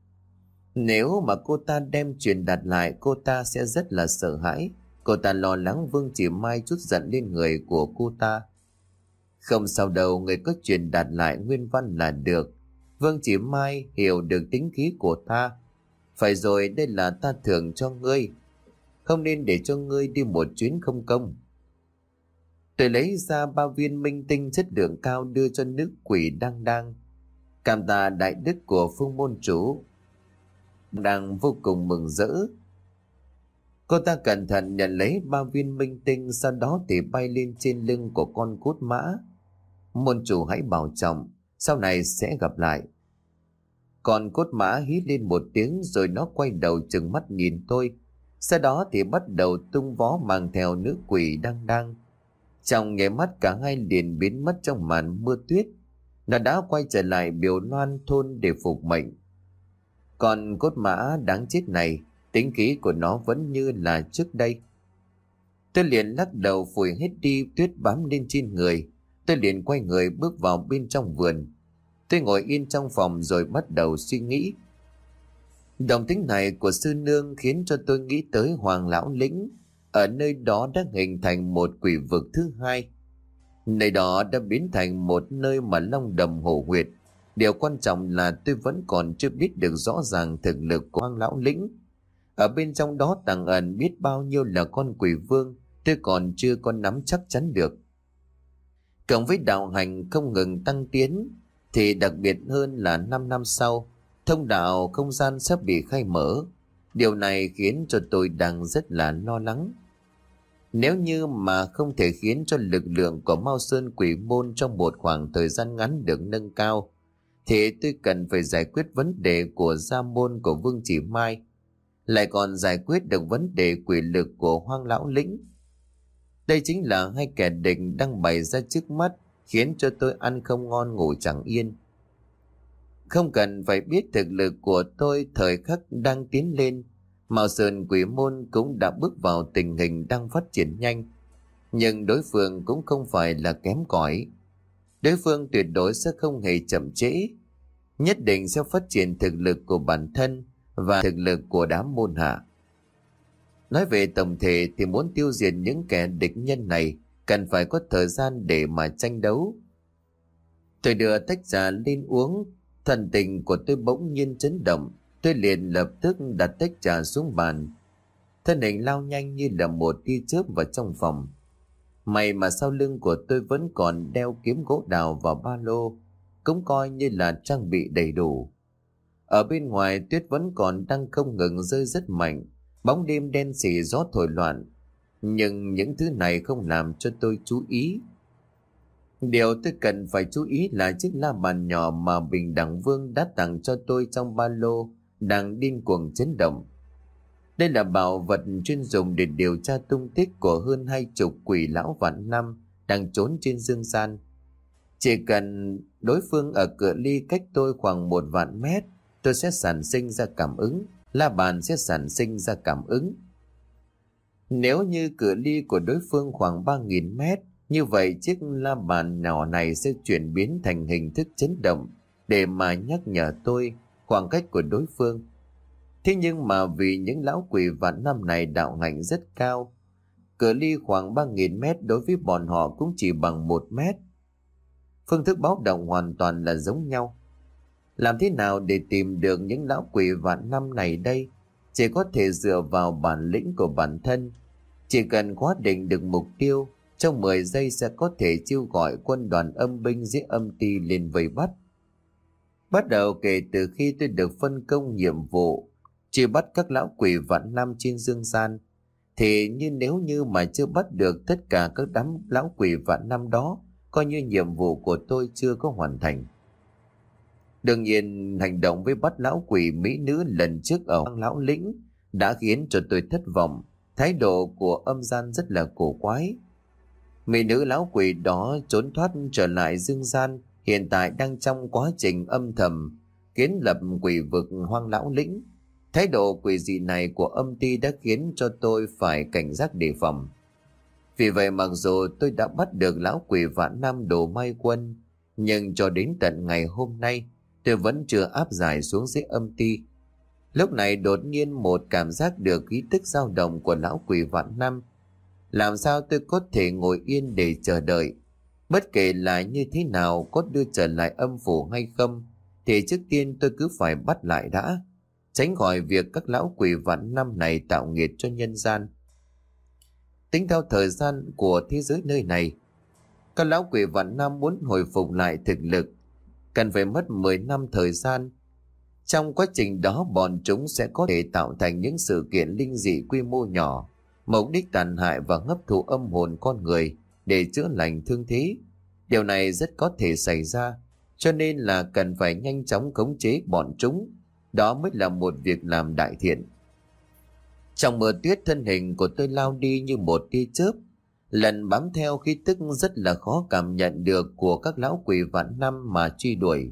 Nếu mà cô ta đem truyền đạt lại, cô ta sẽ rất là sợ hãi. Cô ta lo lắng Vương Chỉ Mai chút giận lên người của cô ta. Không sao đâu, người có truyền đạt lại nguyên văn là được. Vương Chỉ Mai hiểu được tính khí của ta. Phải rồi, đây là ta thưởng cho ngươi. Không nên để cho ngươi đi một chuyến không công. Tôi lấy ra ba viên minh tinh chất lượng cao đưa cho nữ quỷ Đăng Đăng. Cảm tạ đại đức của Phương môn chủ. Đang vô cùng mừng rỡ. Cô ta cẩn thận nhận lấy ba viên minh tinh, sau đó thì bay lên trên lưng của con cốt mã. Môn chủ hãy bảo trọng, sau này sẽ gặp lại. Con cốt mã hí lên một tiếng rồi nó quay đầu trừng mắt nhìn tôi. Sau đó thì bắt đầu tung vó mang theo nữ quỷ Đăng Đăng. Trong nháy mắt cả hai liền biến mất trong màn mưa tuyết. Nó đã quay trở lại Biểu Loan thôn để phục mệnh. Còn cốt mã đáng chết này, tính khí của nó vẫn như là trước đây. Tôi liền lắc đầu phủi hết đi tuyết bám lên trên người. Tôi liền quay người bước vào bên trong vườn. Tôi ngồi yên trong phòng rồi bắt đầu suy nghĩ. Động tĩnh này của sư nương khiến cho tôi nghĩ tới Hoàng Lão Lĩnh. Ở nơi đó đã hình thành một quỷ vực thứ hai. Nơi đó đã biến thành một nơi mà long đầm hổ huyệt. Điều quan trọng là tôi vẫn còn chưa biết được rõ ràng thực lực của Hoang Lão Lĩnh. Ở bên trong đó tàng ẩn biết bao nhiêu là con quỷ vương, tôi còn chưa có nắm chắc chắn được. Cộng với đạo hành không ngừng tăng tiến, thì đặc biệt hơn là 5 năm sau, thông đạo không gian sắp bị khai mở. Điều này khiến cho tôi đang rất là lo lắng. Nếu như mà không thể khiến cho lực lượng của Mao Sơn Quỷ Môn trong một khoảng thời gian ngắn được nâng cao, thì tôi cần phải giải quyết vấn đề của gia môn của Vương Chỉ Mai, lại còn giải quyết được vấn đề quỷ lực của Hoang Lão Lĩnh. Đây chính là hai kẻ địch đang bày ra trước mắt, khiến cho tôi ăn không ngon ngủ chẳng yên. Không cần phải biết thực lực của tôi thời khắc đang tiến lên, Mao Sơn Quỷ Môn cũng đã bước vào tình hình đang phát triển nhanh. Nhưng đối phương cũng không phải là kém cỏi. Đối phương tuyệt đối sẽ không hề chậm trễ, nhất định sẽ phát triển thực lực của bản thân và thực lực của đám môn hạ. Nói về tổng thể thì muốn tiêu diệt những kẻ địch nhân này cần phải có thời gian để mà tranh đấu. Tôi đưa tách trà lên uống, thần tình của tôi bỗng nhiên chấn động. Tôi liền lập tức đặt tách trà xuống bàn, thân hình lao nhanh như là một tia chớp vào trong phòng. May mà sau lưng của tôi vẫn còn đeo kiếm gỗ đào vào ba lô, cũng coi như là trang bị đầy đủ. Ở bên ngoài tuyết vẫn còn đang không ngừng rơi rất mạnh, bóng đêm đen sì gió thổi loạn, nhưng những thứ này không làm cho tôi chú ý. Điều tôi cần phải chú ý là chiếc la bàn nhỏ mà Bình Đẳng Vương đã tặng cho tôi trong ba lô đang điên cuồng chấn động. Đây là bảo vật chuyên dùng để điều tra tung tích của hơn hai chục quỷ lão vạn năm đang trốn trên dương gian. Chỉ cần đối phương ở cự ly cách tôi khoảng một vạn mét, tôi sẽ sản sinh ra cảm ứng, la bàn sẽ sản sinh ra cảm ứng. Nếu như cự ly của đối phương khoảng ba nghìn mét, như vậy chiếc la bàn nhỏ này sẽ chuyển biến thành hình thức chấn động để mà nhắc nhở tôi khoảng cách của đối phương. Thế nhưng mà vì những lão quỷ vạn năm này đạo hạnh rất cao, cự ly khoảng ba nghìn mét đối với bọn họ cũng chỉ bằng một mét. Phương thức báo động hoàn toàn là giống nhau. Làm thế nào để tìm được những lão quỷ vạn năm này đây? Chỉ có thể dựa vào bản lĩnh của bản thân. Chỉ cần khóa định được mục tiêu, trong mười giây sẽ có thể chiêu gọi quân đoàn âm binh dưới âm ti lên vây bắt. Bắt đầu kể từ khi tôi được phân công nhiệm vụ truy bắt các lão quỷ vạn năm trên dương gian, thì như nếu như mà chưa bắt được tất cả các đám lão quỷ vạn năm đó, coi như nhiệm vụ của tôi chưa có hoàn thành. Đương nhiên, hành động với bắt lão quỷ mỹ nữ lần trước ở Hoang Lão Lĩnh đã khiến cho tôi thất vọng. Thái độ của âm gian rất là cổ quái. Mỹ nữ lão quỷ đó trốn thoát trở lại dương gian, hiện tại đang trong quá trình âm thầm kiến lập quỷ vực Hoang Lão Lĩnh. Thái độ quỷ dị này của âm ti đã khiến cho tôi phải cảnh giác đề phòng. Vì vậy mặc dù tôi đã bắt được lão quỷ vạn năm Đồ Mai Quân, nhưng cho đến tận ngày hôm nay tôi vẫn chưa áp giải xuống dưới âm ti. Lúc này đột nhiên một cảm giác được khí tức dao động của lão quỷ vạn năm. Làm sao tôi có thể ngồi yên để chờ đợi? Bất kể là như thế nào, có đưa trở lại âm phủ hay không, thì trước tiên tôi cứ phải bắt lại đã, tránh khỏi việc các lão quỷ vạn năm này tạo nghiệt cho nhân gian. Tính theo thời gian của thế giới nơi này, các lão quỷ vạn năm muốn hồi phục lại thực lực cần phải mất mười năm thời gian. Trong quá trình đó bọn chúng sẽ có thể tạo thành những sự kiện linh dị quy mô nhỏ, mục đích tàn hại và hấp thụ âm hồn con người để chữa lành thương thế. Điều này rất có thể xảy ra, cho nên là cần phải nhanh chóng khống chế bọn chúng. Đó mới là một việc làm đại thiện. Trong mưa tuyết, thân hình của tôi lao đi như một tia chớp, lần bám theo khí tức rất là khó cảm nhận được của các lão quỷ vạn năm mà truy đuổi.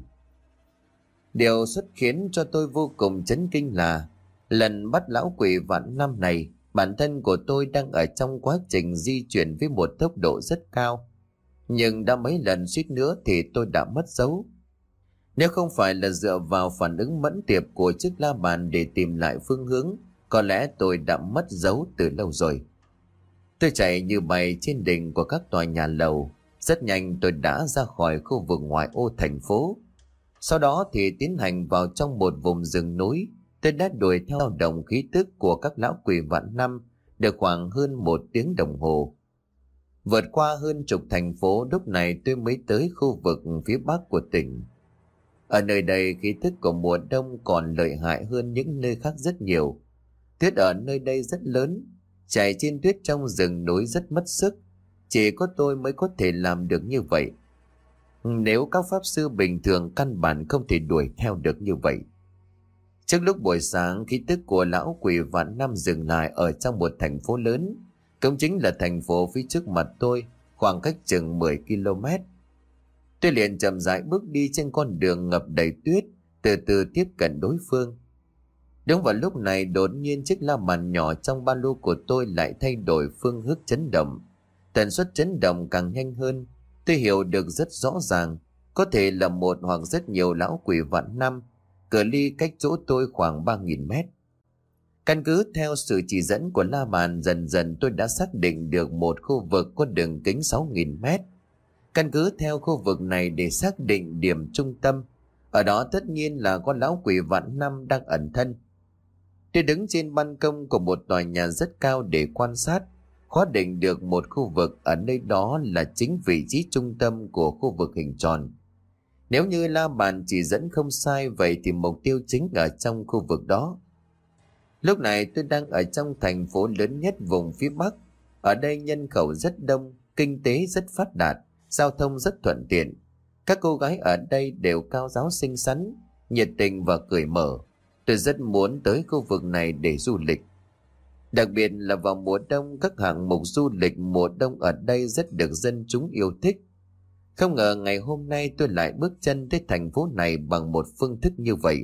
Điều xuất khiến cho tôi vô cùng chấn kinh là lần bắt lão quỷ vạn năm này, bản thân của tôi đang ở trong quá trình di chuyển với một tốc độ rất cao, nhưng đã mấy lần suýt nữa thì tôi đã mất dấu. Nếu không phải là dựa vào phản ứng mẫn tiệp của chiếc la bàn để tìm lại phương hướng, có lẽ tôi đã mất dấu từ lâu rồi. Tôi chạy như bay trên đỉnh của các tòa nhà lầu, Rất nhanh tôi đã ra khỏi khu vực ngoại ô thành phố. Sau đó thì tiến hành vào trong một vùng rừng núi. Tôi đã đuổi theo dao động khí tức của các lão quỷ vạn năm được khoảng hơn một tiếng đồng hồ. Vượt qua hơn chục thành phố, lúc này tôi mới tới khu vực phía bắc của tỉnh. Ở nơi đây khí tức của mùa đông còn lợi hại hơn những nơi khác rất nhiều. Tuyết ở nơi đây rất lớn, chạy trên tuyết trong rừng núi rất mất sức. Chỉ có tôi mới có thể làm được như vậy. Nếu các pháp sư bình thường căn bản không thể đuổi theo được như vậy. Trước lúc buổi sáng, khí tức của lão quỷ vạn năm dừng lại ở trong một thành phố lớn. Cũng chính là thành phố phía trước mặt tôi, khoảng cách chừng mười ki lô mét. Tôi liền chậm rãi bước đi trên con đường ngập đầy tuyết, từ từ tiếp cận đối phương. Đúng vào lúc này, đột nhiên chiếc la bàn nhỏ trong ba lô của tôi lại thay đổi phương hướng chấn động. Tần suất chấn động càng nhanh hơn. Tôi hiểu được rất rõ ràng, có thể là một hoặc rất nhiều lão quỷ vạn năm, cự ly cách chỗ tôi khoảng ba nghìn mét. Căn cứ theo sự chỉ dẫn của la bàn, dần dần tôi đã xác định được một khu vực có đường kính sáu nghìn mét. Căn cứ theo khu vực này để xác định điểm trung tâm, ở đó tất nhiên là có lão quỷ vạn năm đang ẩn thân. Tôi đứng trên ban công của một tòa nhà rất cao để quan sát, khóa định được một khu vực ở nơi đó là chính vị trí trung tâm của khu vực hình tròn. Nếu như la bàn chỉ dẫn không sai, vậy thì mục tiêu chính ở trong khu vực đó. Lúc này tôi đang ở trong thành phố lớn nhất vùng phía Bắc. Ở đây nhân khẩu rất đông, kinh tế rất phát đạt, giao thông rất thuận tiện. Các cô gái ở đây đều cao ráo xinh xắn, nhiệt tình và cởi mở. Tôi rất muốn tới khu vực này để du lịch. Đặc biệt là vào mùa đông, các hạng mục du lịch mùa đông ở đây rất được dân chúng yêu thích. Không ngờ ngày hôm nay tôi lại bước chân tới thành phố này bằng một phương thức như vậy.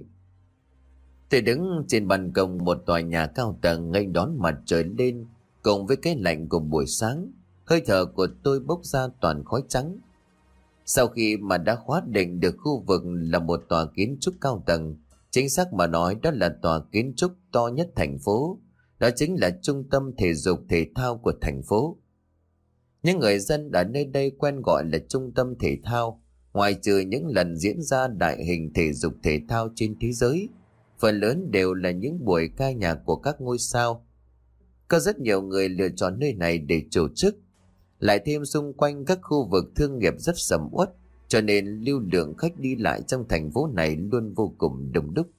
Tôi đứng trên ban công một tòa nhà cao tầng nghênh đón mặt trời lên, cùng với cái lạnh của buổi sáng, hơi thở của tôi bốc ra toàn khói trắng. Sau khi mà đã khóa định được khu vực là một tòa kiến trúc cao tầng, chính xác mà nói đó là tòa kiến trúc to nhất thành phố, đó chính là trung tâm thể dục thể thao của thành phố. Những người dân ở nơi đây quen gọi là trung tâm thể thao, ngoài trừ những lần diễn ra đại hình thể dục thể thao trên thế giới, phần lớn đều là những buổi ca nhạc của các ngôi sao. Có rất nhiều người lựa chọn nơi này để tổ chức, lại thêm xung quanh các khu vực thương nghiệp rất sầm uất, cho nên lưu lượng khách đi lại trong thành phố này luôn vô cùng đông đúc.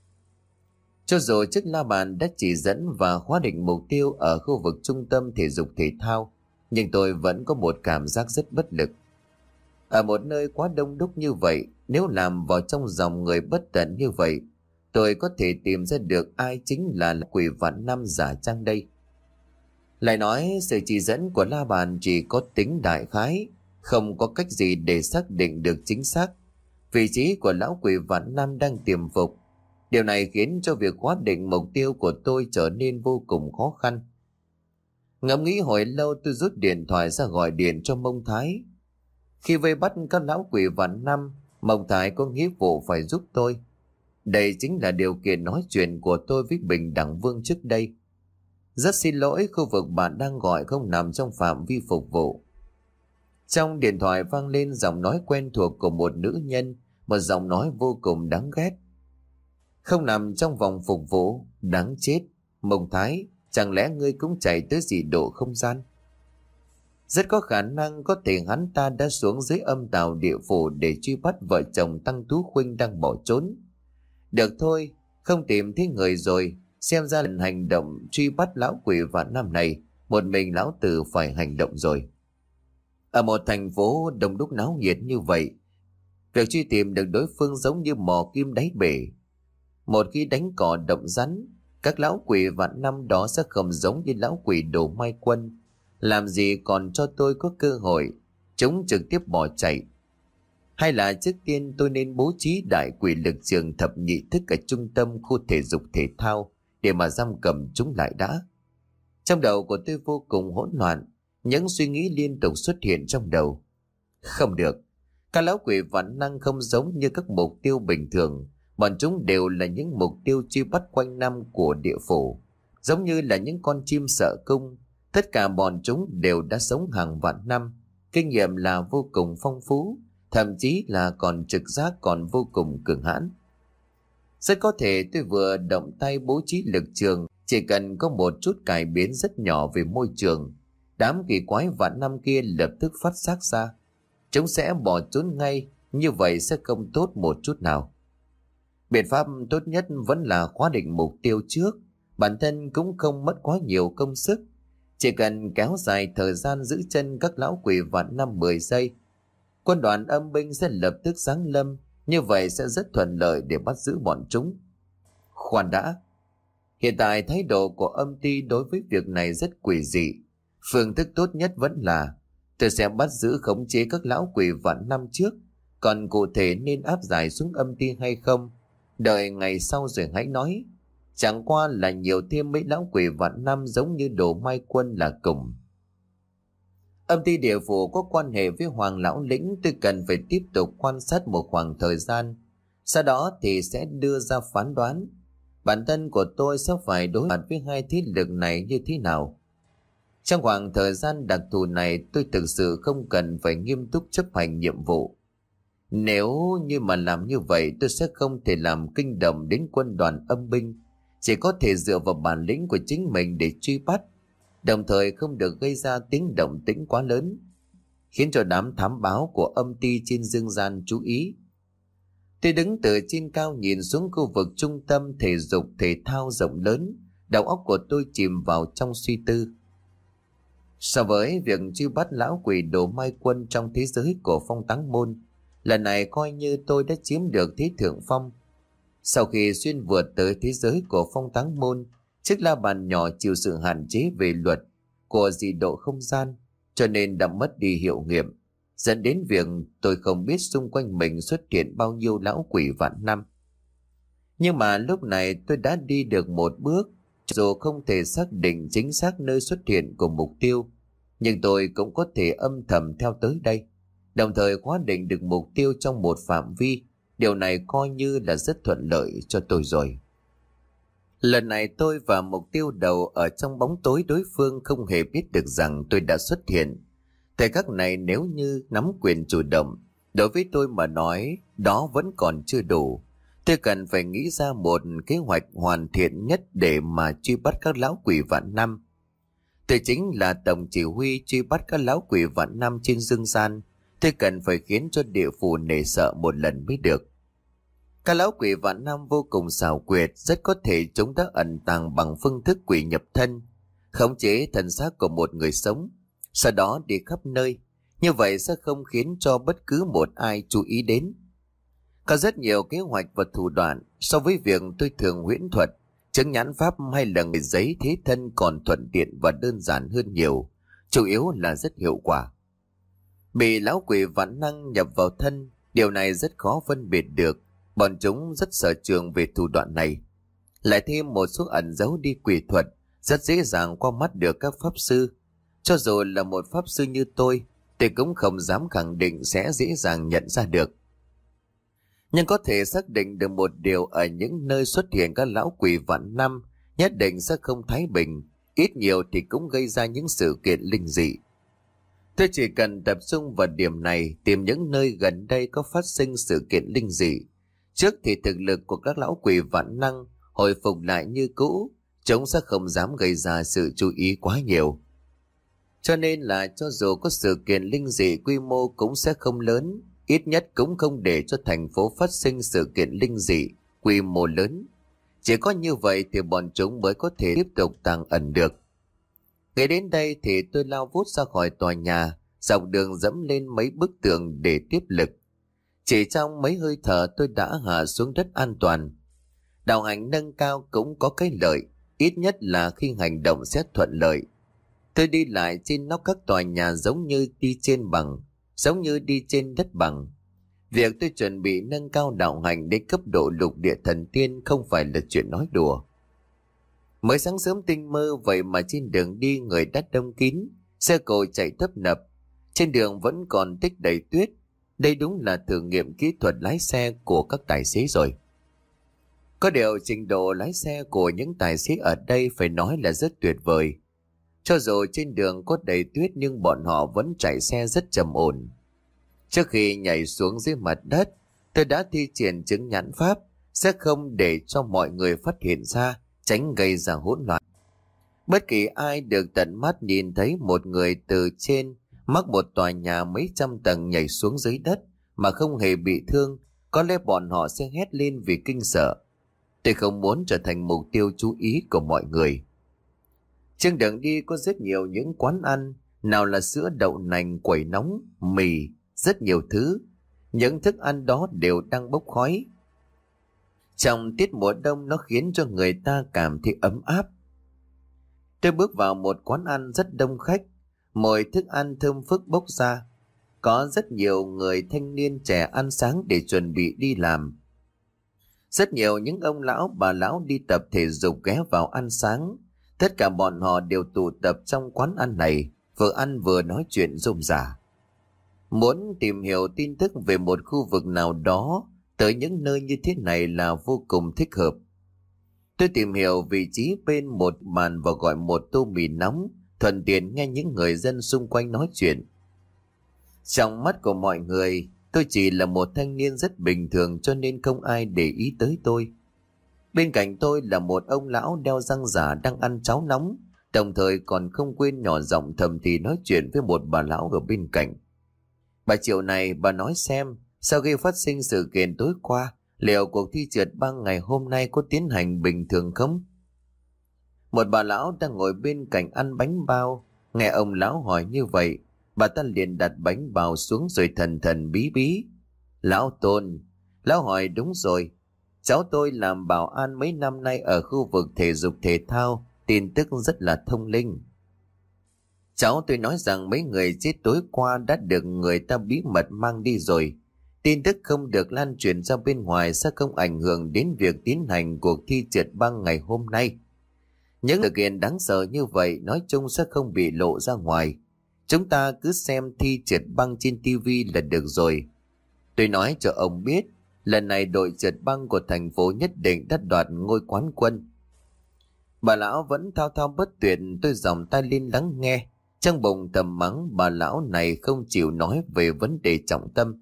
Cho dù chiếc la bàn đã chỉ dẫn và khóa định mục tiêu ở khu vực trung tâm thể dục thể thao, nhưng tôi vẫn có một cảm giác rất bất lực. Ở một nơi quá đông đúc như vậy, nếu làm vào trong dòng người bất tận như vậy, tôi có thể tìm ra được ai chính là quỷ vạn năm giả chăng đây? Lại nói sự chỉ dẫn của la bàn chỉ có tính đại khái, không có cách gì để xác định được chính xác vị trí của lão quỷ vạn năm đang tiềm phục. Điều này khiến cho việc khóa định mục tiêu của tôi trở nên vô cùng khó khăn. Ngẫm nghĩ hồi lâu, tôi rút điện thoại ra gọi điện cho Mông Thái. Khi vây bắt các lão quỷ vạn năm, Mông Thái có nghĩa vụ phải giúp tôi. Đây chính là điều kiện nói chuyện của tôi với Bình Đẳng Vương trước đây. Rất xin lỗi, khu vực bạn đang gọi không nằm trong phạm vi phục vụ. Trong điện thoại vang lên giọng nói quen thuộc của một nữ nhân, một giọng nói vô cùng đáng ghét. Không nằm trong vòng phục vụ, đáng chết. Mông Thái, chẳng lẽ ngươi cũng chạy tới dị độ không gian? Rất có khả năng có thể hắn ta đã xuống dưới âm tào địa phủ để truy bắt vợ chồng Tăng Tú Khuynh đang bỏ trốn. Được thôi, không tìm thấy người rồi, xem ra lần hành động truy bắt lão quỷ vạn năm này, một mình lão tử phải hành động rồi. Ở một thành phố đông đúc náo nhiệt như vậy, việc truy tìm được đối phương giống như mò kim đáy bể. Một khi đánh cỏ động rắn, các lão quỷ vạn năm đó sẽ không giống như lão quỷ Đồ Mai Quân. Làm gì còn cho tôi có cơ hội, chúng trực tiếp bỏ chạy. Hay là trước tiên tôi nên bố trí đại quỷ lực trường thập nhị thức ở trung tâm khu thể dục thể thao để mà giam cầm chúng lại đã. Trong đầu của tôi vô cùng hỗn loạn, những suy nghĩ liên tục xuất hiện trong đầu. Không được, các lão quỷ vạn năng không giống như các mục tiêu bình thường. Bọn chúng đều là những mục tiêu truy bắt quanh năm của địa phủ, giống như là những con chim sợ cung. Tất cả bọn chúng đều đã sống hàng vạn năm. kinh nghiệm là vô cùng phong phú, thậm chí là còn trực giác còn vô cùng cường hãn. Rất có thể tôi vừa động tay bố trí lực trường, chỉ cần có một chút cải biến rất nhỏ về môi trường, đám quỷ quái vạn năm kia lập tức phát giác ra. Chúng sẽ bỏ trốn ngay, như vậy sẽ không tốt một chút nào. Biện pháp tốt nhất vẫn là khóa định mục tiêu trước, bản thân cũng không mất quá nhiều công sức. Chỉ cần kéo dài thời gian giữ chân các lão quỷ vạn năm mười giây, quân đoàn âm binh sẽ lập tức giáng lâm, như vậy sẽ rất thuận lợi để bắt giữ bọn chúng. Khoan đã, hiện tại thái độ của âm ty đối với việc này rất quỷ dị. Phương thức tốt nhất vẫn là tôi sẽ bắt giữ khống chế các lão quỷ vạn năm trước, còn cụ thể nên áp giải xuống âm ty hay không, đợi ngày sau rồi hãy nói. Chẳng qua là nhiều thêm mấy lão quỷ vạn năm giống như đồ mai quân là cùng. Âm ty địa phủ có quan hệ với hoàng lão lĩnh, tôi cần phải tiếp tục quan sát một khoảng thời gian, sau đó thì sẽ đưa ra phán đoán. Bản thân của tôi sẽ phải đối mặt với hai thế lực này như thế nào. Trong khoảng thời gian đặc thù này, tôi thực sự không cần phải nghiêm túc chấp hành nhiệm vụ. Nếu như mà làm như vậy, tôi sẽ không thể làm kinh động đến quân đoàn âm binh, chỉ có thể dựa vào bản lĩnh của chính mình để truy bắt, đồng thời không được gây ra tiếng động tĩnh quá lớn, khiến cho đám thám báo của âm ty trên dương gian chú ý. Tôi đứng từ trên cao nhìn xuống khu vực trung tâm thể dục thể thao rộng lớn, đầu óc của tôi chìm vào trong suy tư. So với việc truy bắt lão quỷ đồ mai quân trong thế giới của Phong Táng Môn, lần này coi như tôi đã chiếm được thế thượng phong. Sau khi xuyên vượt tới thế giới của Phong Táng Môn, chiếc la bàn nhỏ chịu sự hạn chế về luật của dị độ không gian, cho nên đã mất đi hiệu nghiệm, dẫn đến việc tôi không biết xung quanh mình xuất hiện bao nhiêu lão quỷ vạn năm. Nhưng mà lúc này tôi đã đi được một bước, dù không thể xác định chính xác nơi xuất hiện của mục tiêu, nhưng tôi cũng có thể âm thầm theo tới đây, đồng thời khóa định được mục tiêu trong một phạm vi. Điều này coi như là rất thuận lợi cho tôi rồi. Lần này tôi và mục tiêu đầu ở trong bóng tối, đối phương không hề biết được rằng tôi đã xuất hiện. Thời khắc này nếu như nắm quyền chủ động, đối với tôi mà nói, đó vẫn còn chưa đủ. Tôi cần phải nghĩ ra một kế hoạch hoàn thiện nhất để mà truy bắt các lão quỷ vạn năm. Tôi chính là tổng chỉ huy truy bắt các lão quỷ vạn năm trên dương gian. Tôi cần phải khiến cho địa phủ nể sợ một lần mới được. Các lão quỷ vạn năm vô cùng xảo quyệt, rất có thể chúng đã ẩn tàng bằng phương thức quỷ nhập thân, khống chế thân xác của một người sống, sau đó đi khắp nơi. Như vậy sẽ không khiến cho bất cứ một ai chú ý đến. Có rất nhiều kế hoạch và thủ đoạn, so với việc tôi thường huyễn thuật, chứng nhãn pháp hay là người giấy thế thân còn thuận tiện và đơn giản hơn nhiều, chủ yếu là rất hiệu quả. Bị lão quỷ vạn năng nhập vào thân, điều này rất khó phân biệt được, bọn chúng rất sở trường về thủ đoạn này. Lại thêm một số ẩn giấu đi quỷ thuật, rất dễ dàng qua mắt được các pháp sư. Cho dù là một pháp sư như tôi, thì cũng không dám khẳng định sẽ dễ dàng nhận ra được. Nhưng có thể xác định được một điều, ở những nơi xuất hiện các lão quỷ vạn năm, nhất định sẽ không thái bình, ít nhiều thì cũng gây ra những sự kiện linh dị. Tôi chỉ cần tập trung vào điểm này, tìm những nơi gần đây có phát sinh sự kiện linh dị. Trước thì thực lực của các lão quỷ vạn năng hồi phục lại như cũ, chúng sẽ không dám gây ra sự chú ý quá nhiều. Cho nên là cho dù có sự kiện linh dị quy mô cũng sẽ không lớn, ít nhất cũng không để cho thành phố phát sinh sự kiện linh dị quy mô lớn. Chỉ có như vậy thì bọn chúng mới có thể tiếp tục tàng ẩn được. Ngay đến đây thì tôi lao vút ra khỏi tòa nhà, dọc đường dẫm lên mấy bức tường để tiếp lực. Chỉ trong mấy hơi thở tôi đã hạ xuống đất an toàn. Đạo hành nâng cao cũng có cái lợi, ít nhất là khi hành động sẽ thuận lợi. Tôi đi lại trên nóc các tòa nhà giống như đi trên bằng, giống như đi trên đất bằng. Việc tôi chuẩn bị nâng cao đạo hành đến cấp độ lục địa thần tiên không phải là chuyện nói đùa. Mới sáng sớm tinh mơ vậy mà trên đường đi người đã đông kín, xe cộ chạy tấp nập, trên đường vẫn còn tích đầy tuyết. Đây đúng là thử nghiệm kỹ thuật lái xe của các tài xế rồi. Có điều trình độ lái xe của những tài xế ở đây phải nói là rất tuyệt vời. Cho dù trên đường có đầy tuyết nhưng bọn họ vẫn chạy xe rất trầm ổn. Trước khi nhảy xuống dưới mặt đất, tôi đã thi triển chứng nhãn pháp, sẽ không để cho mọi người phát hiện ra, tránh gây ra hỗn loạn. Bất kỳ ai được tận mắt nhìn thấy một người từ trên mắc một tòa nhà mấy trăm tầng nhảy xuống dưới đất mà không hề bị thương, có lẽ bọn họ sẽ hét lên vì kinh sợ. Tôi không muốn trở thành mục tiêu chú ý của mọi người. Trên đường đi có rất nhiều những quán ăn, nào là sữa đậu nành, quẩy nóng, mì, rất nhiều thứ. Những thức ăn đó đều đang bốc khói. Trong tiết mùa đông nó khiến cho người ta cảm thấy ấm áp. Tôi bước vào một quán ăn rất đông khách, mùi thức ăn thơm phức bốc ra. Có rất nhiều người thanh niên trẻ ăn sáng để chuẩn bị đi làm. Rất nhiều những ông lão bà lão đi tập thể dục ghé vào ăn sáng. Tất cả bọn họ đều tụ tập trong quán ăn này, vừa ăn vừa nói chuyện rôm rả. Muốn tìm hiểu tin tức về một khu vực nào đó, tới những nơi như thế này là vô cùng thích hợp. Tôi tìm hiểu vị trí bên một bàn và gọi một tô mì nóng, thuận tiện nghe những người dân xung quanh nói chuyện. Trong mắt của mọi người, tôi chỉ là một thanh niên rất bình thường cho nên không ai để ý tới tôi. Bên cạnh tôi là một ông lão đeo răng giả đang ăn cháo nóng, đồng thời còn không quên nhỏ giọng thầm thì nói chuyện với một bà lão ở bên cạnh. Bà chiều này bà nói xem, sau khi phát sinh sự kiện tối qua, liệu cuộc thi trượt băng ngày hôm nay có tiến hành bình thường không? Một bà lão đang ngồi bên cạnh ăn bánh bao, nghe ông lão hỏi như vậy, bà ta liền đặt bánh bao xuống rồi thần thần bí bí. Lão Tôn, lão hỏi đúng rồi, cháu tôi làm bảo an mấy năm nay ở khu vực thể dục thể thao, tin tức rất là thông linh. Cháu tôi nói rằng mấy người chết tối qua đã được người ta bí mật mang đi rồi. Tin tức không được lan truyền ra bên ngoài sẽ không ảnh hưởng đến việc tiến hành cuộc thi trượt băng ngày hôm nay. Những sự kiện đáng sợ như vậy nói chung sẽ không bị lộ ra ngoài. Chúng ta cứ xem thi trượt băng trên tivi là được rồi. Tôi nói cho ông biết, lần này đội trượt băng của thành phố nhất định đã đoạt ngôi quán quân. Bà lão vẫn thao thao bất tuyệt, tôi dòng tai lên lắng nghe. Trong bụng thầm mắng bà lão này không chịu nói về vấn đề trọng tâm.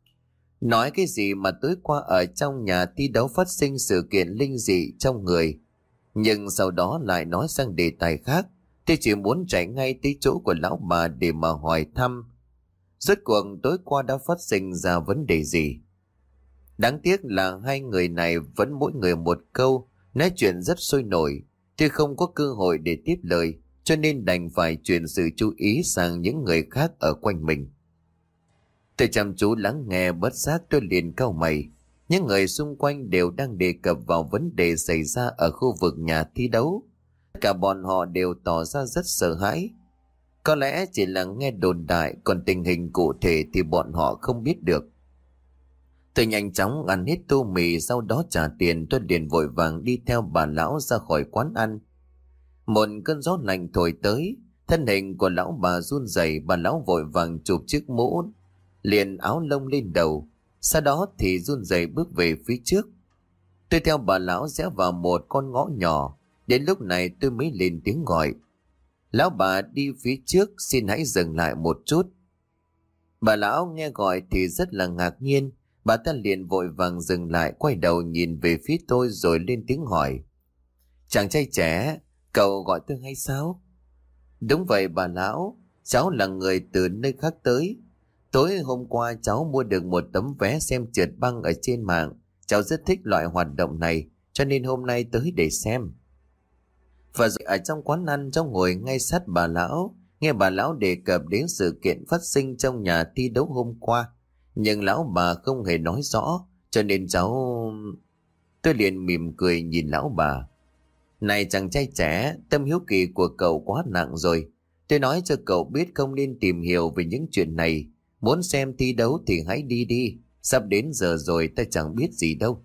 Nói cái gì mà tối qua ở trong nhà thi đấu phát sinh sự kiện linh dị trong người. Nhưng sau đó lại nói sang đề tài khác. Tôi chỉ muốn chạy ngay tới chỗ của lão bà để mà hỏi thăm. Rốt cuộc tối qua đã phát sinh ra vấn đề gì? Đáng tiếc là hai người này vẫn mỗi người một câu, nói chuyện rất sôi nổi. Tôi không có cơ hội để tiếp lời, cho nên đành phải chuyển sự chú ý sang những người khác ở quanh mình. Tôi chăm chú lắng nghe, bất giác tôi liền cau mày. Những người xung quanh đều đang đề cập vào vấn đề xảy ra ở khu vực nhà thi đấu. Tất cả bọn họ đều tỏ ra rất sợ hãi. Có lẽ chỉ là nghe đồn đại, còn tình hình cụ thể thì bọn họ không biết được. Tôi nhanh chóng ăn hết tô mì, sau đó trả tiền. Tôi liền vội vàng đi theo bà lão ra khỏi quán ăn. Một cơn gió lạnh thổi tới, thân hình của lão bà run rẩy. Bà lão vội vàng chụp chiếc mũ liền áo lông lên đầu, sau đó thì run rẩy bước về phía trước. Tôi theo bà lão rẽ vào một con ngõ nhỏ. Đến lúc này tôi mới lên tiếng gọi. Lão bà đi phía trước, xin hãy dừng lại một chút. Bà lão nghe gọi thì rất là ngạc nhiên. Bà ta liền vội vàng dừng lại, quay đầu nhìn về phía tôi rồi lên tiếng hỏi. Chàng trai trẻ, cậu gọi tôi hay sao? Đúng vậy bà lão, cháu là người từ nơi khác tới. Tối hôm qua cháu mua được một tấm vé xem trượt băng ở trên mạng. Cháu rất thích loại hoạt động này, cho nên hôm nay tới để xem. Và rồi ở trong quán ăn, cháu ngồi ngay sát bà lão, nghe bà lão đề cập đến sự kiện phát sinh trong nhà thi đấu hôm qua. Nhưng lão bà không hề nói rõ, cho nên cháu... Tôi liền mỉm cười nhìn lão bà. Này chàng trai trẻ, tâm hiếu kỳ của cậu quá nặng rồi. Tôi nói cho cậu biết không nên tìm hiểu về những chuyện này. Muốn xem thi đấu thì hãy đi đi. Sắp đến giờ rồi ta chẳng biết gì đâu.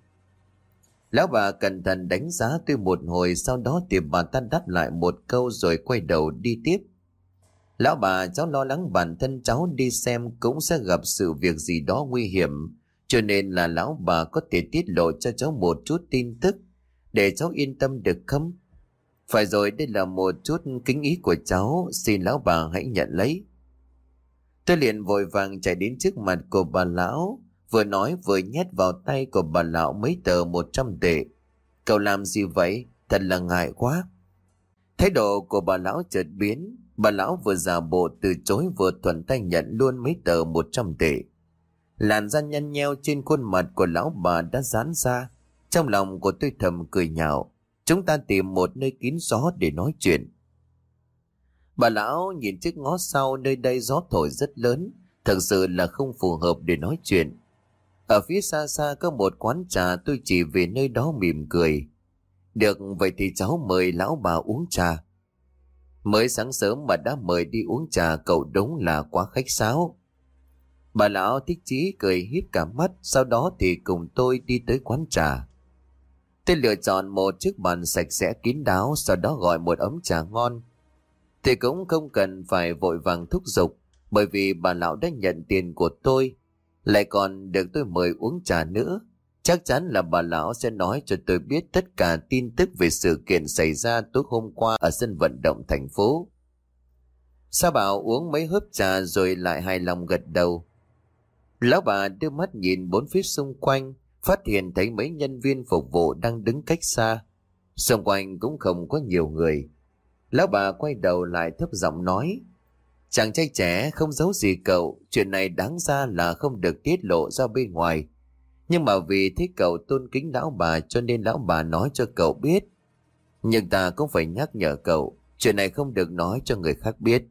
Lão bà cẩn thận đánh giá tôi một hồi, sau đó thì bà ta đáp lại một câu rồi quay đầu đi tiếp. Lão bà, cháu lo lắng bản thân cháu đi xem cũng sẽ gặp sự việc gì đó nguy hiểm, cho nên là lão bà có thể tiết lộ cho cháu một chút tin tức để cháu yên tâm được không? Phải rồi, đây là một chút kính ý của cháu, xin lão bà hãy nhận lấy. Tôi liền vội vàng chạy đến trước mặt của bà lão, vừa nói vừa nhét vào tay của bà lão mấy tờ một trăm tệ. Cậu làm gì vậy? Thật là ngại quá. Thái độ của bà lão chợt biến, bà lão vừa giả bộ từ chối vừa thuận tay nhận luôn mấy tờ một trăm tệ. Làn da nhăn nheo trên khuôn mặt của lão bà đã giãn ra. Trong lòng của tôi thầm cười nhạo. Chúng ta tìm một nơi kín gió để nói chuyện. Bà lão nhìn chiếc ngó sau, nơi đây gió thổi rất lớn, thật sự là không phù hợp để nói chuyện. Ở phía xa xa có một quán trà, tôi chỉ về nơi đó mỉm cười. Được, vậy thì cháu mời lão bà uống trà. Mới sáng sớm mà đã mời đi uống trà, cậu đúng là quá khách sáo. Bà lão thích chí cười híp cả mắt, sau đó thì cùng tôi đi tới quán trà. Tôi lựa chọn một chiếc bàn sạch sẽ kín đáo, sau đó gọi một ấm trà ngon. Thì cũng không cần phải vội vàng thúc giục, bởi vì bà lão đã nhận tiền của tôi, lại còn được tôi mời uống trà nữa. Chắc chắn là bà lão sẽ nói cho tôi biết tất cả tin tức về sự kiện xảy ra tối hôm qua ở sân vận động thành phố. Sa Bảo uống mấy hớp trà rồi lại hài lòng gật đầu. Lão bà đưa mắt nhìn bốn phía xung quanh, phát hiện thấy mấy nhân viên phục vụ đang đứng cách xa. Xung quanh cũng không có nhiều người. Lão bà quay đầu lại thấp giọng nói: chàng trai trẻ không giấu gì cậu, chuyện này đáng ra là không được tiết lộ ra bên ngoài. Nhưng mà vì thích cậu tôn kính lão bà cho nên lão bà nói cho cậu biết. Nhưng ta cũng phải nhắc nhở cậu, chuyện này không được nói cho người khác biết.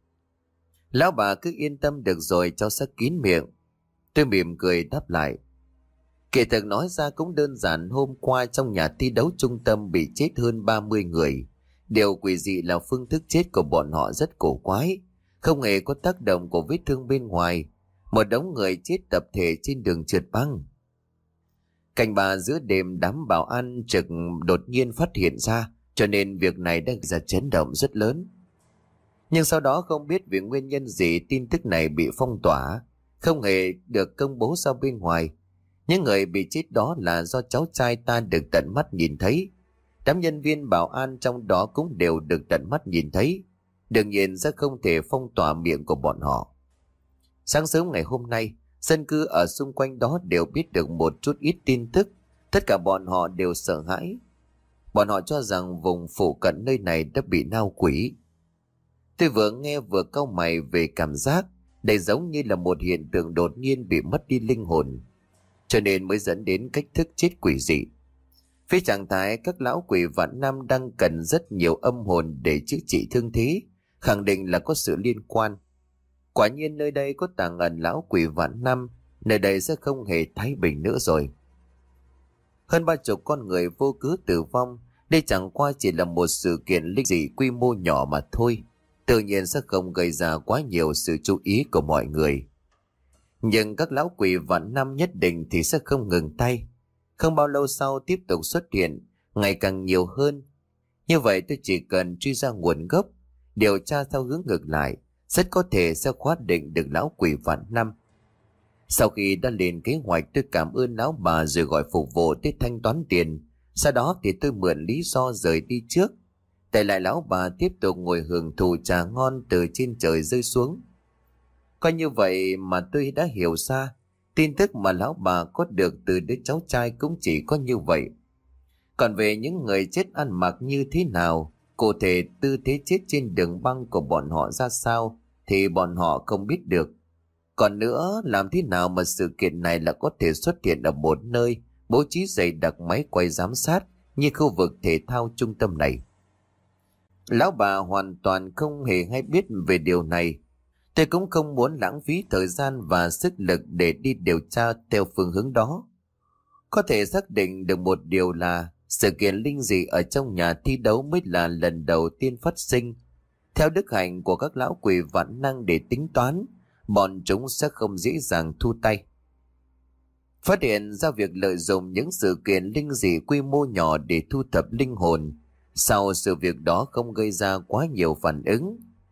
Lão bà cứ yên tâm được rồi, cháu sẽ kín miệng. Tôi mỉm cười đáp lại. Kể thực nói ra cũng đơn giản, hôm qua trong nhà thi đấu trung tâm bị chết hơn ba mươi người. Điều quỷ dị là phương thức chết của bọn họ rất cổ quái, không hề có tác động của vết thương bên ngoài. Một đống người chết tập thể trên đường trượt băng. Cảnh bà giữa đêm đám bảo an trực đột nhiên phát hiện ra, cho nên việc này đã gây ra chấn động rất lớn. Nhưng sau đó không biết vì nguyên nhân gì tin tức này bị phong tỏa, không hề được công bố ra bên ngoài. Những người bị chết đó là do cháu trai ta được tận mắt nhìn thấy. Đám nhân viên bảo an trong đó cũng đều được tận mắt nhìn thấy. Đương nhiên sẽ không thể phong tỏa miệng của bọn họ. Sáng sớm ngày hôm nay, dân cư ở xung quanh đó đều biết được một chút ít tin tức. Tất cả bọn họ đều sợ hãi. Bọn họ cho rằng vùng phụ cận nơi này đã bị nao quỷ. Tôi vừa nghe vừa cau mày về cảm giác đây giống như là một hiện tượng đột nhiên bị mất đi linh hồn, cho nên mới dẫn đến cách thức chết quỷ dị. Phía trạng thái các lão quỷ vạn năm đang cần rất nhiều âm hồn để chữa trị thương thế, khẳng định là có sự liên quan. Quả nhiên nơi đây có tàng ẩn lão quỷ vạn năm, nơi đây sẽ không hề thái bình nữa rồi. Hơn ba chục con người vô cớ tử vong, đây chẳng qua chỉ là một sự kiện linh dị quy mô nhỏ mà thôi, tự nhiên sẽ không gây ra quá nhiều sự chú ý của mọi người. Nhưng các lão quỷ vạn năm nhất định thì sẽ không ngừng tay. Không bao lâu sau tiếp tục xuất hiện, ngày càng nhiều hơn. Như vậy tôi chỉ cần truy ra nguồn gốc, điều tra theo hướng ngược lại, rất có thể sẽ khóa định được lão quỷ vạn năm. Sau khi đã lên kế hoạch, tôi cảm ơn lão bà rồi gọi phục vụ tới thanh toán tiền. Sau đó thì tôi mượn lý do rời đi trước. Tại lại lão bà tiếp tục ngồi hưởng thụ trà ngon từ trên trời rơi xuống. Coi như vậy mà tôi đã hiểu ra, tin tức mà lão bà có được từ đứa cháu trai cũng chỉ có như vậy. Còn về những người chết ăn mặc như thế nào, cụ thể tư thế chết trên đường băng của bọn họ ra sao thì bọn họ không biết được. Còn nữa, làm thế nào mà sự kiện này là có thể xuất hiện ở một nơi bố trí dày đặc máy quay giám sát như khu vực thể thao trung tâm này. Lão bà hoàn toàn không hề hay biết về điều này. Tôi cũng không muốn lãng phí thời gian và sức lực để đi điều tra theo phương hướng đó. Có thể xác định được một điều là sự kiện linh dị ở trong nhà thi đấu mới là lần đầu tiên phát sinh. Theo đức hạnh của các lão quỷ vạn năng để tính toán, bọn chúng sẽ không dễ dàng thu tay. Phát hiện ra việc lợi dụng những sự kiện linh dị quy mô nhỏ để thu thập linh hồn, sau sự việc đó không gây ra quá nhiều phản ứng.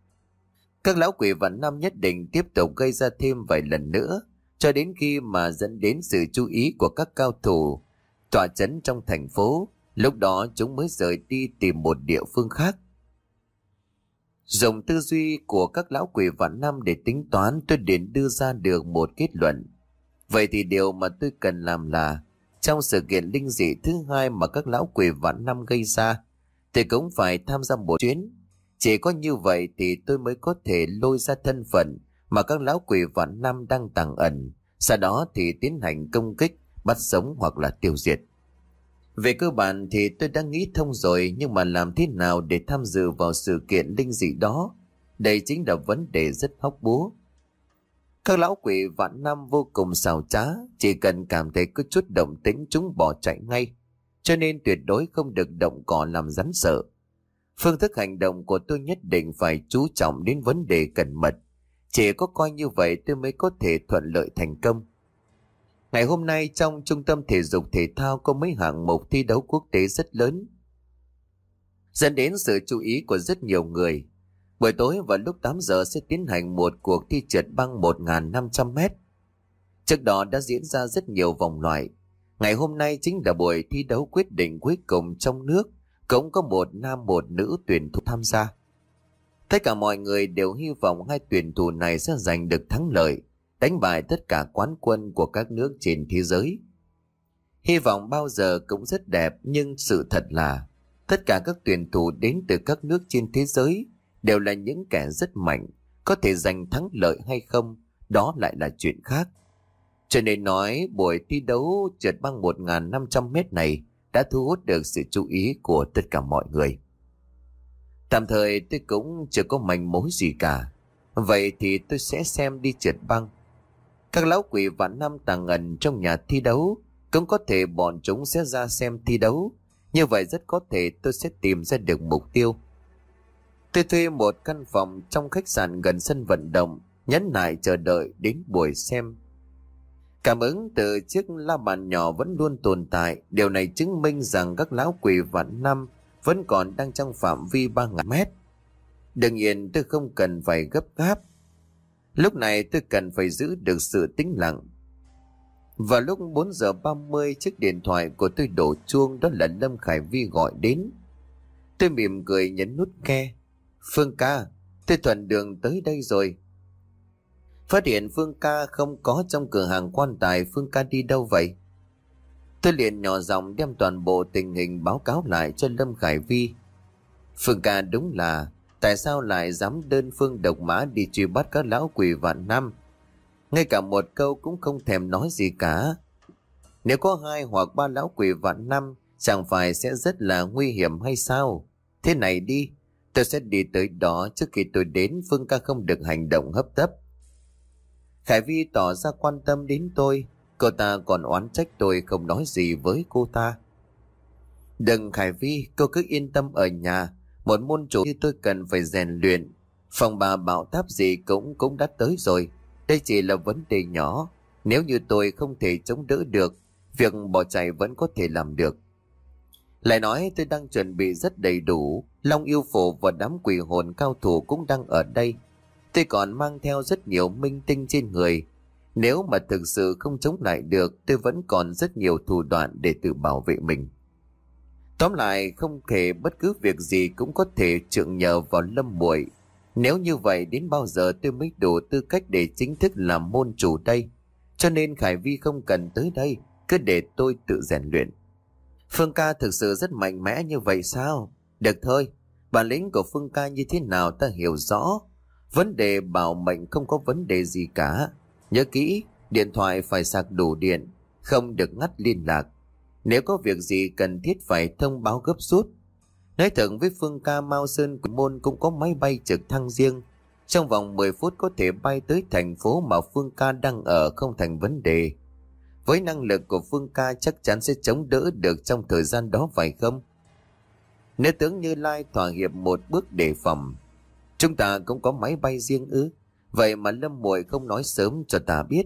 Các lão quỷ vạn năm nhất định tiếp tục gây ra thêm vài lần nữa, cho đến khi mà dẫn đến sự chú ý của các cao thủ tọa chấn trong thành phố, Lúc đó chúng mới rời đi tìm một địa phương khác. Dùng tư duy của các lão quỷ vạn năm để tính toán, tôi đến đưa ra được một kết luận. Vậy thì điều mà tôi cần làm là, trong sự kiện linh dị thứ hai mà các lão quỷ vạn năm gây ra, thì cũng phải tham gia một chuyến. Chỉ có như vậy thì tôi mới có thể lôi ra thân phận mà các lão quỷ vạn năm đang tàng ẩn, sau đó thì tiến hành công kích, bắt sống hoặc là tiêu diệt. Về cơ bản thì tôi đã nghĩ thông rồi, nhưng mà làm thế nào để tham dự vào sự kiện linh dị đó? Đây chính là vấn đề rất hóc búa. Các lão quỷ vạn năm vô cùng xảo trá, chỉ cần cảm thấy có chút động tĩnh chúng bỏ chạy ngay, cho nên tuyệt đối không được động cỏ làm rắn sợ. Phương thức hành động của tôi nhất định phải chú trọng đến vấn đề cẩn mật. Chỉ có coi như vậy tôi mới có thể thuận lợi thành công. Ngày hôm nay trong trung tâm thể dục thể thao có mấy hạng mục thi đấu quốc tế rất lớn, dẫn đến sự chú ý của rất nhiều người. Buổi tối vào lúc tám giờ sẽ tiến hành một cuộc thi trượt băng một nghìn năm trăm mét. Trước đó đã diễn ra rất nhiều vòng loại. Ngày hôm nay chính là buổi thi đấu quyết định cuối cùng trong nước, cũng có một nam một nữ tuyển thủ tham gia. Tất cả mọi người đều hy vọng hai tuyển thủ này sẽ giành được thắng lợi, đánh bại tất cả quán quân của các nước trên thế giới. Hy vọng bao giờ cũng rất đẹp, nhưng sự thật là tất cả các tuyển thủ đến từ các nước trên thế giới đều là những kẻ rất mạnh, có thể giành thắng lợi hay không, đó lại là chuyện khác. Cho nên nói buổi thi đấu trượt băng một nghìn năm trăm mét này đã thu hút được sự chú ý của tất cả mọi người. Tạm thời tôi cũng chưa có manh mối gì cả, vậy thì tôi sẽ xem đi trượt băng. Các lão quỷ vạn năm tàng ẩn trong nhà thi đấu, cũng có thể bọn chúng sẽ ra xem thi đấu. Như vậy rất có thể tôi sẽ tìm ra được mục tiêu. Tôi thuê một căn phòng trong khách sạn gần sân vận động, nhẫn nại chờ đợi đến buổi xem. Cảm ứng từ chiếc la bàn nhỏ vẫn luôn tồn tại. Điều này chứng minh rằng các lão quỷ vạn năm vẫn còn đang trong phạm vi ba nghìn mét. Đương nhiên tôi không cần phải gấp gáp. Lúc này tôi cần phải giữ được sự tĩnh lặng. Vào lúc bốn giờ ba mươi, chiếc điện thoại của tôi đổ chuông, đó là Lâm Khải Vi gọi đến. Tôi mỉm cười nhấn nút nghe. Phương ca, tôi thuận đường tới đây rồi. Phát hiện Phương ca không có trong cửa hàng quan tài. Phương ca đi đâu vậy? Tôi liền nhỏ giọng đem toàn bộ tình hình báo cáo lại cho Lâm Khải Vi. Phương ca đúng là, tại sao lại dám đơn phương độc mã đi truy bắt các lão quỷ vạn năm? Ngay cả một câu cũng không thèm nói gì cả. Nếu có hai hoặc ba lão quỷ vạn năm, chẳng phải sẽ rất là nguy hiểm hay sao? Thế này đi, tôi sẽ đi tới đó, trước khi tôi đến Phương ca không được hành động hấp tấp. Khải Vi tỏ ra quan tâm đến tôi. Cô ta còn oán trách tôi không nói gì với cô ta. Đừng Khải Vi, cô cứ yên tâm ở nhà. Một môn chủ như tôi cần phải rèn luyện. Phòng bà bảo táp gì cũng cũng đã tới rồi. Đây chỉ là vấn đề nhỏ. Nếu như tôi không thể chống đỡ được, việc bỏ chạy vẫn có thể làm được. Lại nói tôi đang chuẩn bị rất đầy đủ. Long yêu phổ và đám quỷ hồn cao thủ cũng đang ở đây. Tôi còn mang theo rất nhiều minh tinh trên người. Nếu mà thực sự không chống lại được, tôi vẫn còn rất nhiều thủ đoạn để tự bảo vệ mình. Tóm lại, không thể bất cứ việc gì cũng có thể trượng nhờ vào Lâm muội. Nếu như vậy, đến bao giờ tôi mới đủ tư cách để chính thức làm môn chủ đây? Cho nên Khải Vi không cần tới đây, cứ để tôi tự rèn luyện. Phương ca thực sự rất mạnh mẽ như vậy sao? Được thôi, bản lĩnh của Phương ca như thế nào ta hiểu rõ. Vấn đề bảo mệnh không có vấn đề gì cả. Nhớ kỹ, điện thoại phải sạc đủ điện, không được ngắt liên lạc. Nếu có việc gì cần thiết phải thông báo gấp rút. Nói thật với Phương ca, Mao Sơn Quỷ Môn cũng có máy bay trực thăng riêng. Trong vòng mười phút có thể bay tới thành phố mà Phương ca đang ở, không thành vấn đề. Với năng lực của Phương ca chắc chắn sẽ chống đỡ được trong thời gian đó phải không? Nếu tướng Như Lai thỏa hiệp một bước đề phòng, chúng ta cũng có máy bay riêng ư? Vậy mà Lâm muội không nói sớm cho ta biết.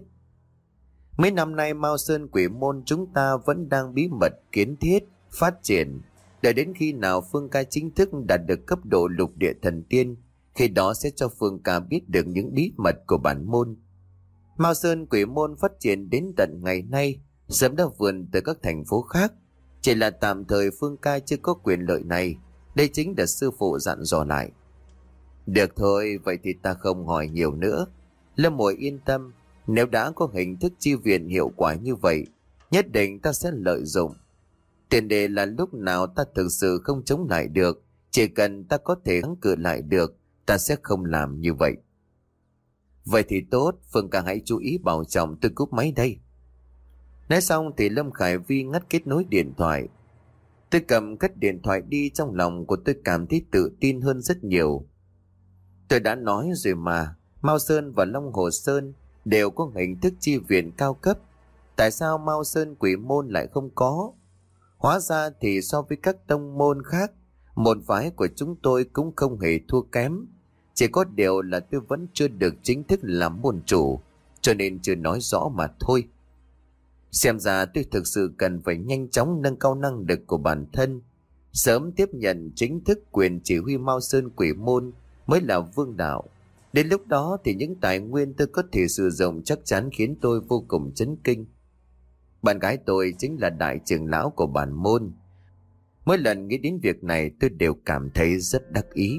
Mấy năm nay Mao Sơn Quỷ Môn chúng ta vẫn đang bí mật kiến thiết, phát triển. Đợi đến khi nào Phương ca chính thức đạt được cấp độ lục địa thần tiên, khi đó sẽ cho Phương ca biết được những bí mật của bản môn. Mao Sơn Quỷ Môn phát triển đến tận ngày nay, sớm đã vươn tới các thành phố khác. Chỉ là tạm thời Phương ca chưa có quyền lợi này. Đây chính là sư phụ dặn dò lại. Được thôi, vậy thì ta không hỏi nhiều nữa. Lâm Mùi yên tâm, nếu đã có hình thức chi viện hiệu quả như vậy, nhất định ta sẽ lợi dụng. Tiền đề là lúc nào ta thực sự không chống lại được, chỉ cần ta có thể kháng cự lại được, ta sẽ không làm như vậy. Vậy thì tốt, Phương ca hãy chú ý bảo trọng, tôi cúp máy đây. Nói xong thì Lâm Khải Vi ngắt kết nối điện thoại. Tôi cầm cất điện thoại đi, trong lòng của tôi cảm thấy tự tin hơn rất nhiều. Tôi đã nói rồi mà, Mao Sơn và Long Hồ Sơn đều có hình thức chi viện cao cấp. Tại sao Mao Sơn Quỷ Môn lại không có? Hóa ra thì so với các tông môn khác, môn phái của chúng tôi cũng không hề thua kém. Chỉ có điều là tôi vẫn chưa được chính thức làm môn chủ, cho nên chưa nói rõ mà thôi. Xem ra tôi thực sự cần phải nhanh chóng nâng cao năng lực của bản thân, sớm tiếp nhận chính thức quyền chỉ huy Mao Sơn Quỷ Môn mới là vương đạo. Đến lúc đó thì những tài nguyên tôi có thể sử dụng chắc chắn khiến tôi vô cùng chấn kinh. Bạn gái tôi chính là đại trưởng lão của bản môn. Mỗi lần nghĩ đến việc này tôi đều cảm thấy rất đắc ý.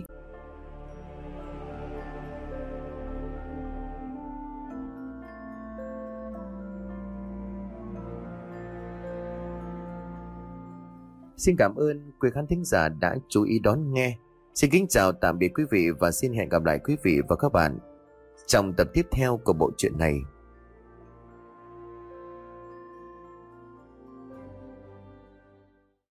Xin cảm ơn quý khán thính giả đã chú ý đón nghe. Xin kính chào tạm biệt quý vị và xin hẹn gặp lại quý vị và các bạn trong tập tiếp theo của bộ truyện này.